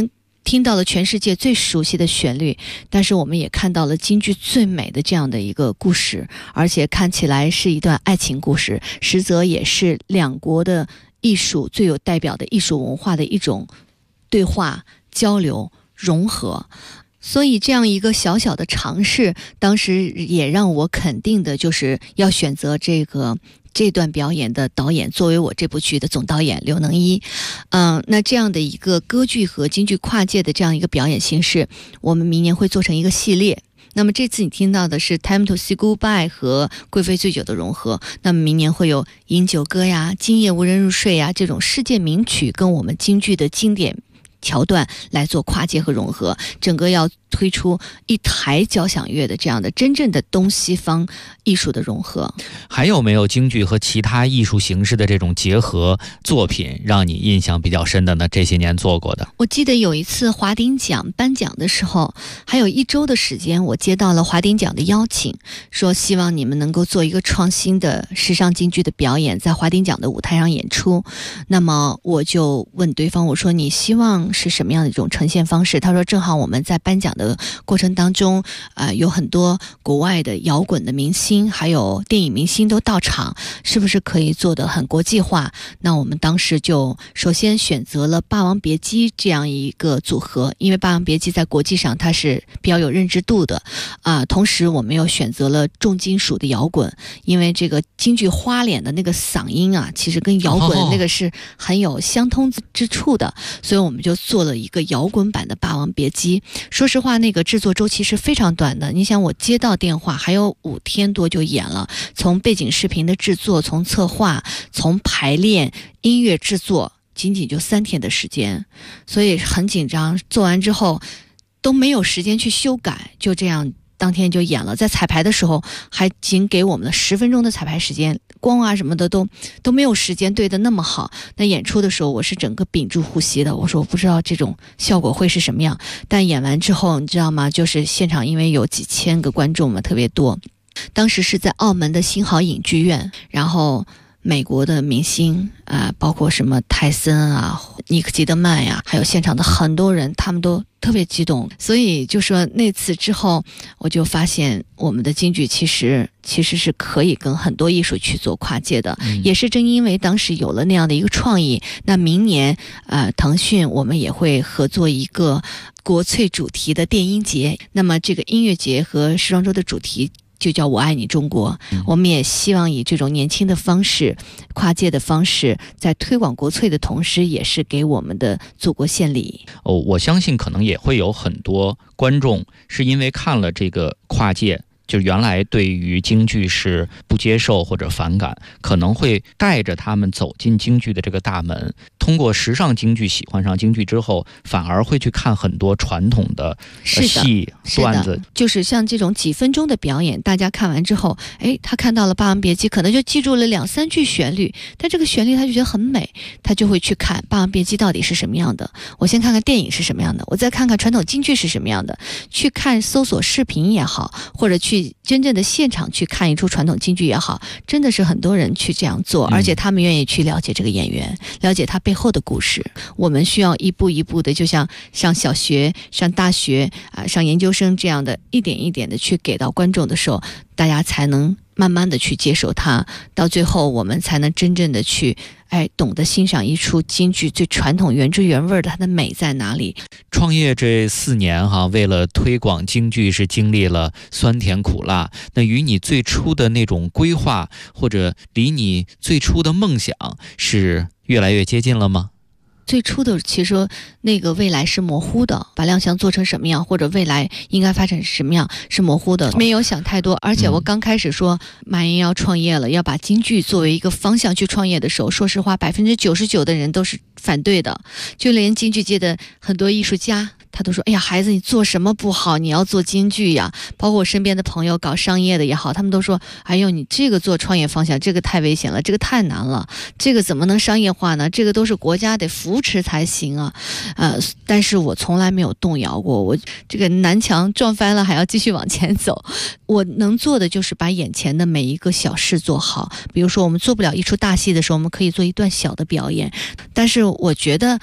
听到了全世界最熟悉的旋律，但是我们也看到了京剧最美的这样的一个故事，而且看起来是一段爱情故事，实则也是两国的艺术最有代表的艺术文化的一种对话、交流、融合。所以这样一个小小的尝试，当时也让我肯定的就是要选择这段表演的导演作为我这部剧的总导演刘能一。那这样的一个歌剧和京剧跨界的这样一个表演形式，我们明年会做成一个系列。那么这次你听到的是 Time to Say Goodbye 和贵妃醉酒的融合，那么明年会有饮酒歌呀、今夜无人入睡呀这种世界名曲跟我们京剧的经典桥段来做跨界和融合，整个要推出一台交响乐的这样的真正的东西方艺术的融合。 还有没有京剧和其他艺术形式的这种结合作品让你印象比较深的呢？这些年做过的， 我记得有一次华鼎奖颁奖的时候，还有1周的时间，我接到了华鼎奖的邀请，说希望你们能够做一个创新的时尚京剧的表演，在华鼎奖的舞台上演出。那么我就问对方，我说你希望是什么样的一种呈现方式？他说正好我们在颁奖的过程当中有很多国外的摇滚的明星还有电影明星都到场，是不是可以做得很国际化？那我们当时就首先选择了霸王别姬这样一个组合，因为霸王别姬在国际上它是比较有认知度的同时我们又选择了重金属的摇滚，因为这个京剧花脸的那个嗓音其实跟摇滚那个是很有相通之处的，所以我们就做了一个摇滚版的霸王别姬。说实话那个制作周期是非常短的，你想我接到电话还有5天多就演了，从背景视频的制作，从策划，从排练，音乐制作，仅仅就3天的时间，所以很紧张，做完之后都没有时间去修改，就这样当天就演了。在彩排的时候还仅给我们了10分钟的彩排时间，光什么的都没有时间对得那么好。那演出的时候我是整个屏住呼吸的，我说我不知道这种效果会是什么样。但演完之后你知道吗，就是现场因为有几千个观众嘛，特别多，当时是在澳门的新濠影剧院，然后美国的明星包括什么泰森尼克基德曼还有现场的很多人，他们都特别激动。所以就说那次之后，我就发现我们的京剧其实是可以跟很多艺术去做跨界的，也是正因为当时有了那样的一个创意，那明年腾讯我们也会合作一个国粹主题的电音节，那么这个音乐节和时装周的主题就叫我爱你中国。我们也希望以这种年轻的方式，跨界的方式，在推广国粹的同时，也是给我们的祖国献礼。 我相信可能也会有很多观众是因为看了这个跨界，就原来对于京剧是不接受或者反感，可能会带着他们走进京剧的这个大门，通过时尚京剧喜欢上京剧之后，反而会去看很多传统的戏段子。 就是像这种几分钟的表演，大家看完之后他看到了霸王别姬，可能就记住了2-3句旋律，但这个旋律他就觉得很美，他就会去看霸王别姬到底是什么样的，我先看看电影是什么样的，我再看看传统京剧是什么样的，去看搜索视频也好，或者去真正的现场去看一出传统京剧也好，真的是很多人去这样做，而且他们愿意去了解这个演员，了解他背后的故事。我们需要一步一步的，就像上小学、上大学上研究生这样的，一点一点的去给到观众的时候，大家才能慢慢的去接受它，到最后我们才能真正的去懂得欣赏一出京剧最传统原汁原味的它的美在哪里。 创业这4年为了推广京剧是经历了酸甜苦辣，那与你最初的那种规划或者离你最初的梦想是越来越接近了吗？ 最初的其实那个未来是模糊的，把亮相做成什么样，或者未来应该发展什么样是模糊的，没有想太多。而且我刚开始说马云要创业了，要把京剧作为一个方向去创业的时候，说实话99%的人都是反对的，就连京剧界的很多艺术家他都说，哎呀孩子你做什么不好，你要做京剧呀。包括我身边的朋友搞商业的也好，他们都说，哎呦你这个做创业方向这个太危险了，这个太难了，这个怎么能商业化呢，这个都是国家得扶持才行啊。但是我从来没有动摇过，我这个南墙撞翻了还要继续往前走。我能做的就是把眼前的每一个小事做好，比如说我们做不了一出大戏的时候，我们可以做一段小的表演，但是我觉得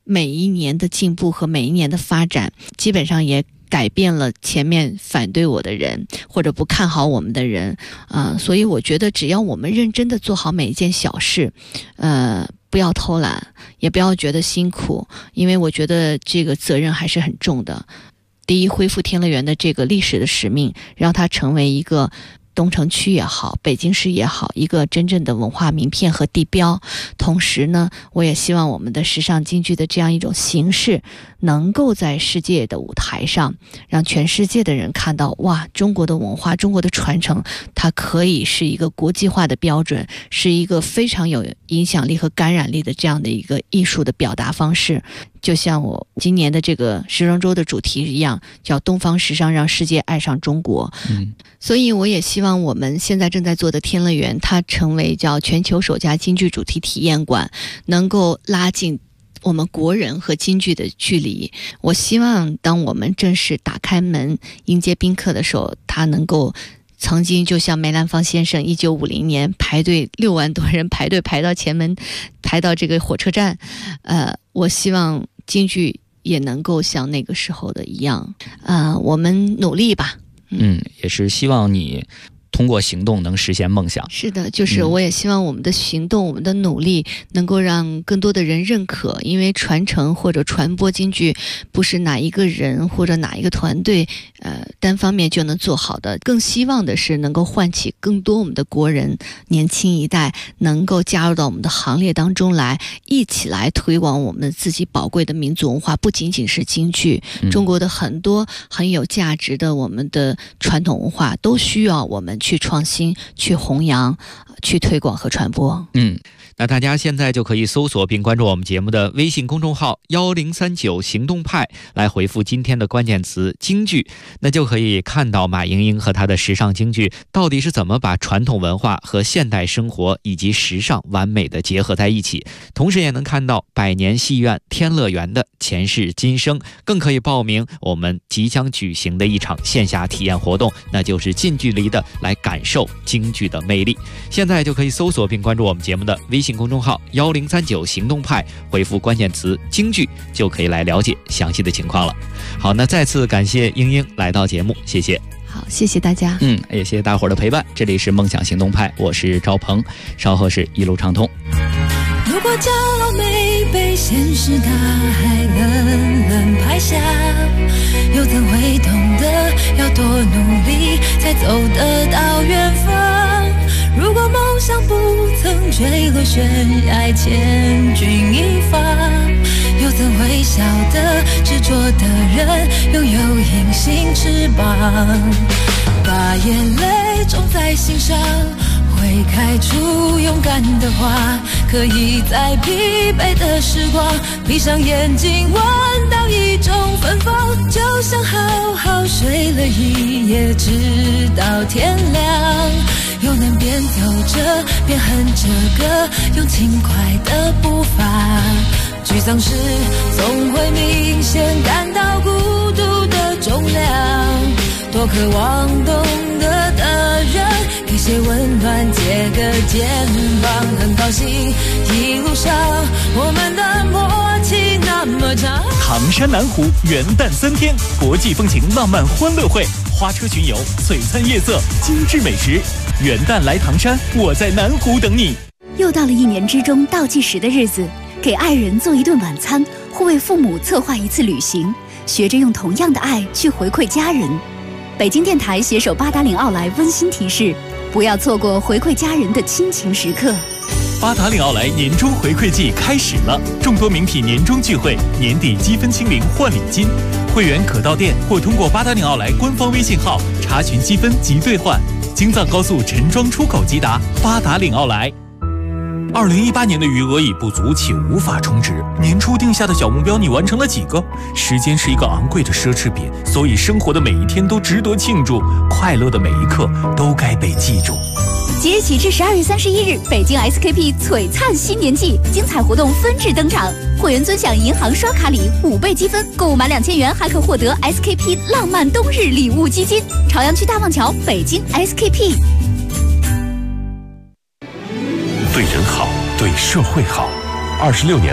每一年的进步和每一年的发展，基本上也改变了前面反对我的人或者不看好我们的人所以我觉得只要我们认真的做好每一件小事，不要偷懒，也不要觉得辛苦，因为我觉得这个责任还是很重的。第一，恢复天乐园的这个历史的使命，让它成为一个东城区也好，北京市也好，一个真正的文化名片和地标。同时呢，我也希望我们的时尚京剧的这样一种形式能够在世界的舞台上让全世界的人看到，哇，中国的文化，中国的传承，它可以是一个国际化的标准，是一个非常有影响力和感染力的这样的一个艺术的表达方式。就像我今年的这个时装周的主题一样，叫东方时尚让世界爱上中国。所以我也希望我们现在正在做的天乐园，它成为叫全球首家京剧主题体验馆，能够拉近我们国人和京剧的距离。我希望当我们正式打开门迎接宾客的时候，它能够曾经就像梅兰芳先生1950年排队6万多人排队排到前门，排到这个火车站，我希望京剧也能够像那个时候的一样，我们努力吧。 也是希望你通过行动能实现梦想。 是的，就是我也希望我们的行动，我们的努力能够让更多的人认可，因为传承或者传播京剧不是哪一个人或者哪一个团队单方面就能做好的，更希望的是能够唤起更多我们的国人年轻一代能够加入到我们的行列当中来，一起来推广我们自己宝贵的民族文化，不仅仅是京剧，中国的很多很有价值的我们的传统文化都需要我们去创新、去弘扬、去推广和传播。 那大家现在就可以搜索并关注我们节目的微信公众号1039行动派，来回复今天的关键词京剧，那就可以看到马莹莹和她的时尚京剧到底是怎么把传统文化和现代生活以及时尚完美的结合在一起。同时也能看到百年戏院天乐园的前世今生，更可以报名我们即将举行的一场线下体验活动，那就是近距离的来感受京剧的魅力。现在就可以搜索并关注我们节目的微信公众号1039行动派，回复关键词京剧就可以来了解详细的情况了。好，那再次感谢英英来到节目，谢谢。 好，谢谢大家。 也谢谢大伙儿的陪伴。这里是梦想行动派，我是赵鹏，稍后是一路畅通。 如果骄傲没被现实大海冷冷拍下，又怎会懂得要多努力才走得到远方？如果梦想不曾坠落悬崖千钧一发，又怎会晓得执着的人拥有隐形翅膀？把眼泪种在心上，会开出勇敢的花，可以在疲惫的时光闭上眼睛闻到一种芬芳，就像好好睡了一夜直到天亮，又能边走着边哼着歌，用轻快的步伐。沮丧时总会明显感到孤独的重量，多渴望懂得的人给些温暖，借个肩膀。很高兴一路上我们的默契那么长。 唐山南湖元旦3天国际风情浪漫欢乐会，花车巡游，璀璨夜色，精致美食。元旦来唐山，我在南湖等你。 又到了一年之中倒计时的日子，给爱人做一顿晚餐，或为父母策划一次旅行，学着用同样的爱去回馈家人。北京电台携手八达岭奥莱温馨提示，不要错过回馈家人的亲情时刻。 八达岭奥莱年终回馈季开始了，众多名品年终聚会，年底积分清零换礼金，会员可到店或通过八达岭奥莱官方微信号查询积分及兑换。京藏高速陈庄出口即达，八达岭奥莱。2018年的余额已不足，且无法充值。年初定下的小目标，你完成了几个？时间是一个昂贵的奢侈品，所以生活的每一天都值得庆祝，快乐的每一刻都该被记住。 即日起至12月31日，北京 SKP 璀璨新年季精彩活动纷至登场，会员尊享银行刷卡礼5倍积分，购物满2000元还可获得 SKP 浪漫冬日礼物基金。朝阳区大望桥，北京 SKP。 对人好，对社会好。26年来，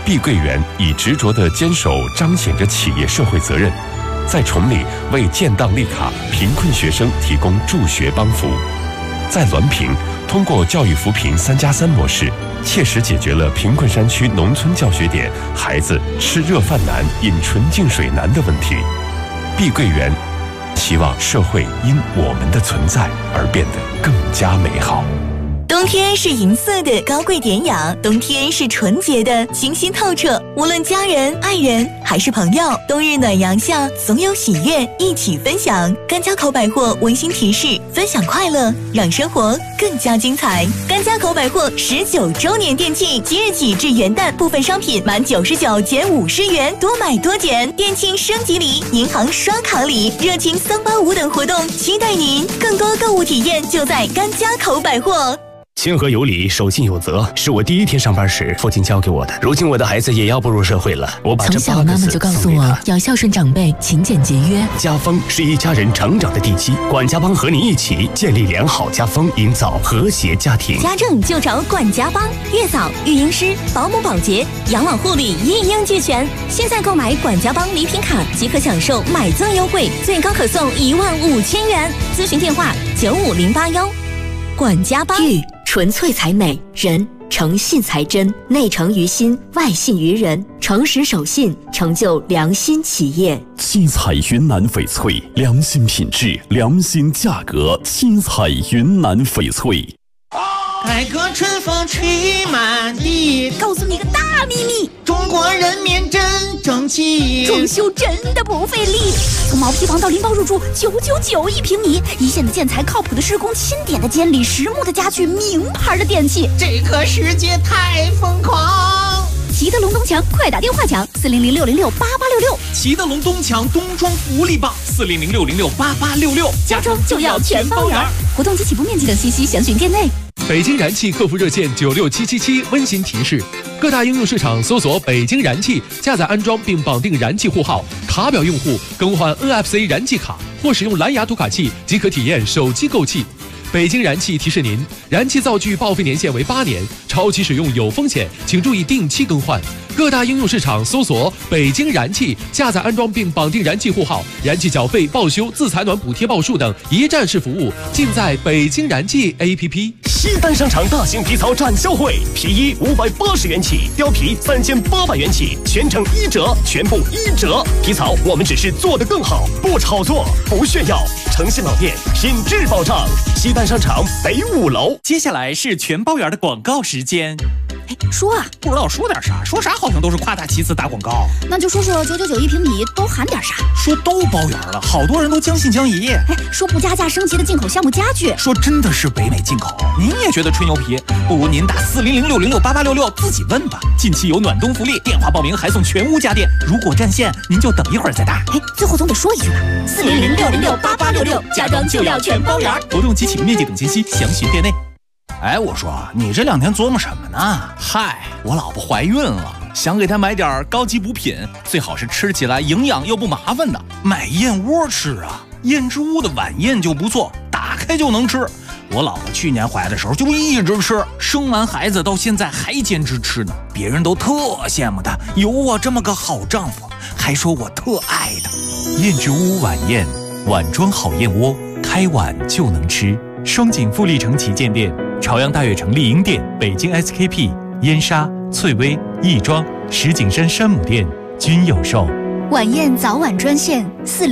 碧桂园以执着的坚守彰显着企业社会责任，在崇礼为建档立卡贫困学生提供助学帮扶，在滦平通过教育扶贫3+3模式，切实解决了贫困山区农村教学点孩子吃热饭难、饮纯净水难的问题。碧桂园希望社会因我们的存在而变得更加美好。 冬天是银色的高贵典雅，冬天是纯洁的清新透彻。无论家人、爱人还是朋友，冬日暖阳下总有喜悦一起分享。甘家口百货温馨提示：分享快乐，让生活更加精彩。甘家口百货19周年店庆，即日起至元旦，部分商品满99减50元，多买多减。店庆升级礼、银行刷卡礼、热情385等活动，期待您！更多购物体验就在甘家口百货。 谦和有礼，守信有责，是我第一天上班时父亲教给我的。如今我的孩子也要步入社会了，我把这从小妈妈就告诉我要孝顺长辈，勤俭节约。 家风是一家人成长的地基，管家帮和你一起建立良好家风，营造和谐家庭。 家政就找管家帮，月嫂、育婴师、保姆、保洁、养老护理一应俱全。现在购买管家帮礼品卡即可享受买赠优惠，最高可送15000元。咨询电话95081。管家帮。 纯粹才美，人诚信才真，内诚于心，外信于人，诚实守信，成就良心企业。 七彩云南翡翠，良心品质，良心价格。七彩云南翡翠。 改革春风吹满地， 告诉你个大秘密， 中国人民真争气， 装修真的不费力。从毛坯房到拎包入住，999一平米，一线的建材，靠谱的施工，钦点的监理，实木的家具，名牌的电器， 这个世界太疯狂。 齐德龙东墙，快打电话抢400-606-8866。 齐德龙东墙冬装福利棒，400-606-8866， 家装就要全包圆。活动及起步面积等信息详询店内。 北京燃气客服热线96777温馨提示：各大应用市场搜索北京燃气，下载安装并绑定燃气户号，卡表用户更换 NFC 燃气卡或使用蓝牙读卡器即可体验手机购气。北京燃气提示您，燃气灶具报废年限为8年，超期使用有风险，请注意定期更换。各大应用市场搜索北京燃气，下载安装并绑定燃气户号，燃气缴费、报修、自采暖补贴报数等一站式服务尽在北京燃气 APP。 西单商场大型皮草展销会，皮衣580元起，貂皮3800元起，全程1折，全部1折。皮草我们只是做得更好，不炒作，不炫耀。诚信老店，品质保障。西单商场北5楼。 接下来是全包圆的广告时间。 说啊， 不知道说点啥，说啥好像都是夸大其词打广告。 那就说说999一平米都含点啥？ 说都包圆了，好多人都将信将疑。 说不加价升级的进口项目家具， 说真的是北美进口。您也觉得吹牛皮？不如您打400-606-8866自己问吧。近期有暖冬福利，电话报名还送全屋家电。如果占线，您就等一会儿再打。 最后总得说一句吧，400-606-8866，家装就要全包圆。 活动及起步面积等信息详询店内。我说你这2天琢磨什么呢？嗨，我老婆怀孕了，想给她买点高级补品，最好是吃起来营养又不麻烦的。买燕窝吃啊，燕之屋的晚宴就不错，打开就能吃。我老婆去年怀的时候就一直吃，生完孩子到现在还坚持吃呢。别人都特羡慕她有我这么个好丈夫，还说我特爱她。燕之屋晚宴，碗装好燕窝，开碗就能吃。双井富力城旗舰店、朝阳大悦城丽婴店、北京 SKP、燕莎、翠微、亦庄、石景山山姆店均有售。 晚宴早晚专线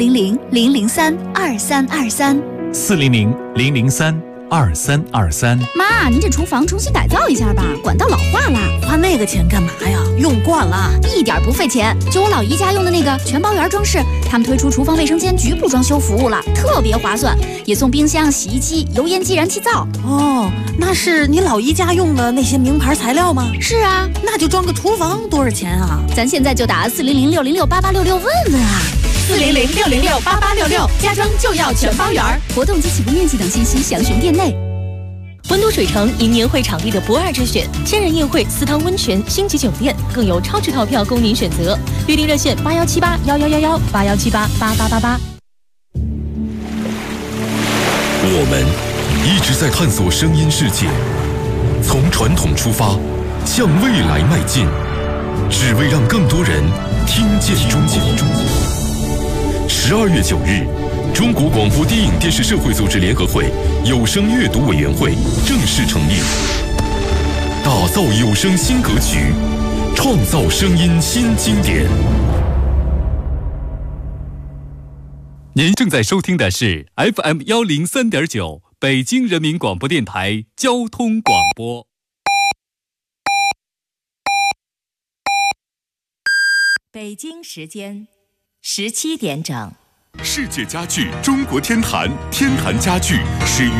400-003-2323。 400-003-2323。 妈，您这厨房重新改造一下吧，管道老化了。 花那个钱干嘛呀？用惯了， 一点不费钱。就我老姨家用的那个全包圆装饰，他们推出厨房卫生间局部装修服务了，特别划算，也送冰箱、洗衣机、油烟机、燃气灶。 哦，那是你老姨家用的那些名牌材料吗？ 是啊， 那就装个厨房多少钱啊？ 咱现在就打400-606-8866问问啊。 400-606-8866，家装就要全包圆。 活动及起步面积等信息详询店内。 温都水城迎年会场地的不二之选，千人宴会、私汤温泉、星级酒店，更有超值套票供您选择。预订热线81781111，81788888。 我们一直在探索声音世界，从传统出发，向未来迈进。 只为让更多人听见中国。12月9日，中国广播电影电视社会组织联合会有声阅读委员会正式成立，打造有声新格局，创造声音新经典。 您正在收听的是 FM103.9北京人民广播电台交通广播。 北京时间17点整。 世界家具中国天坛，天坛家具始于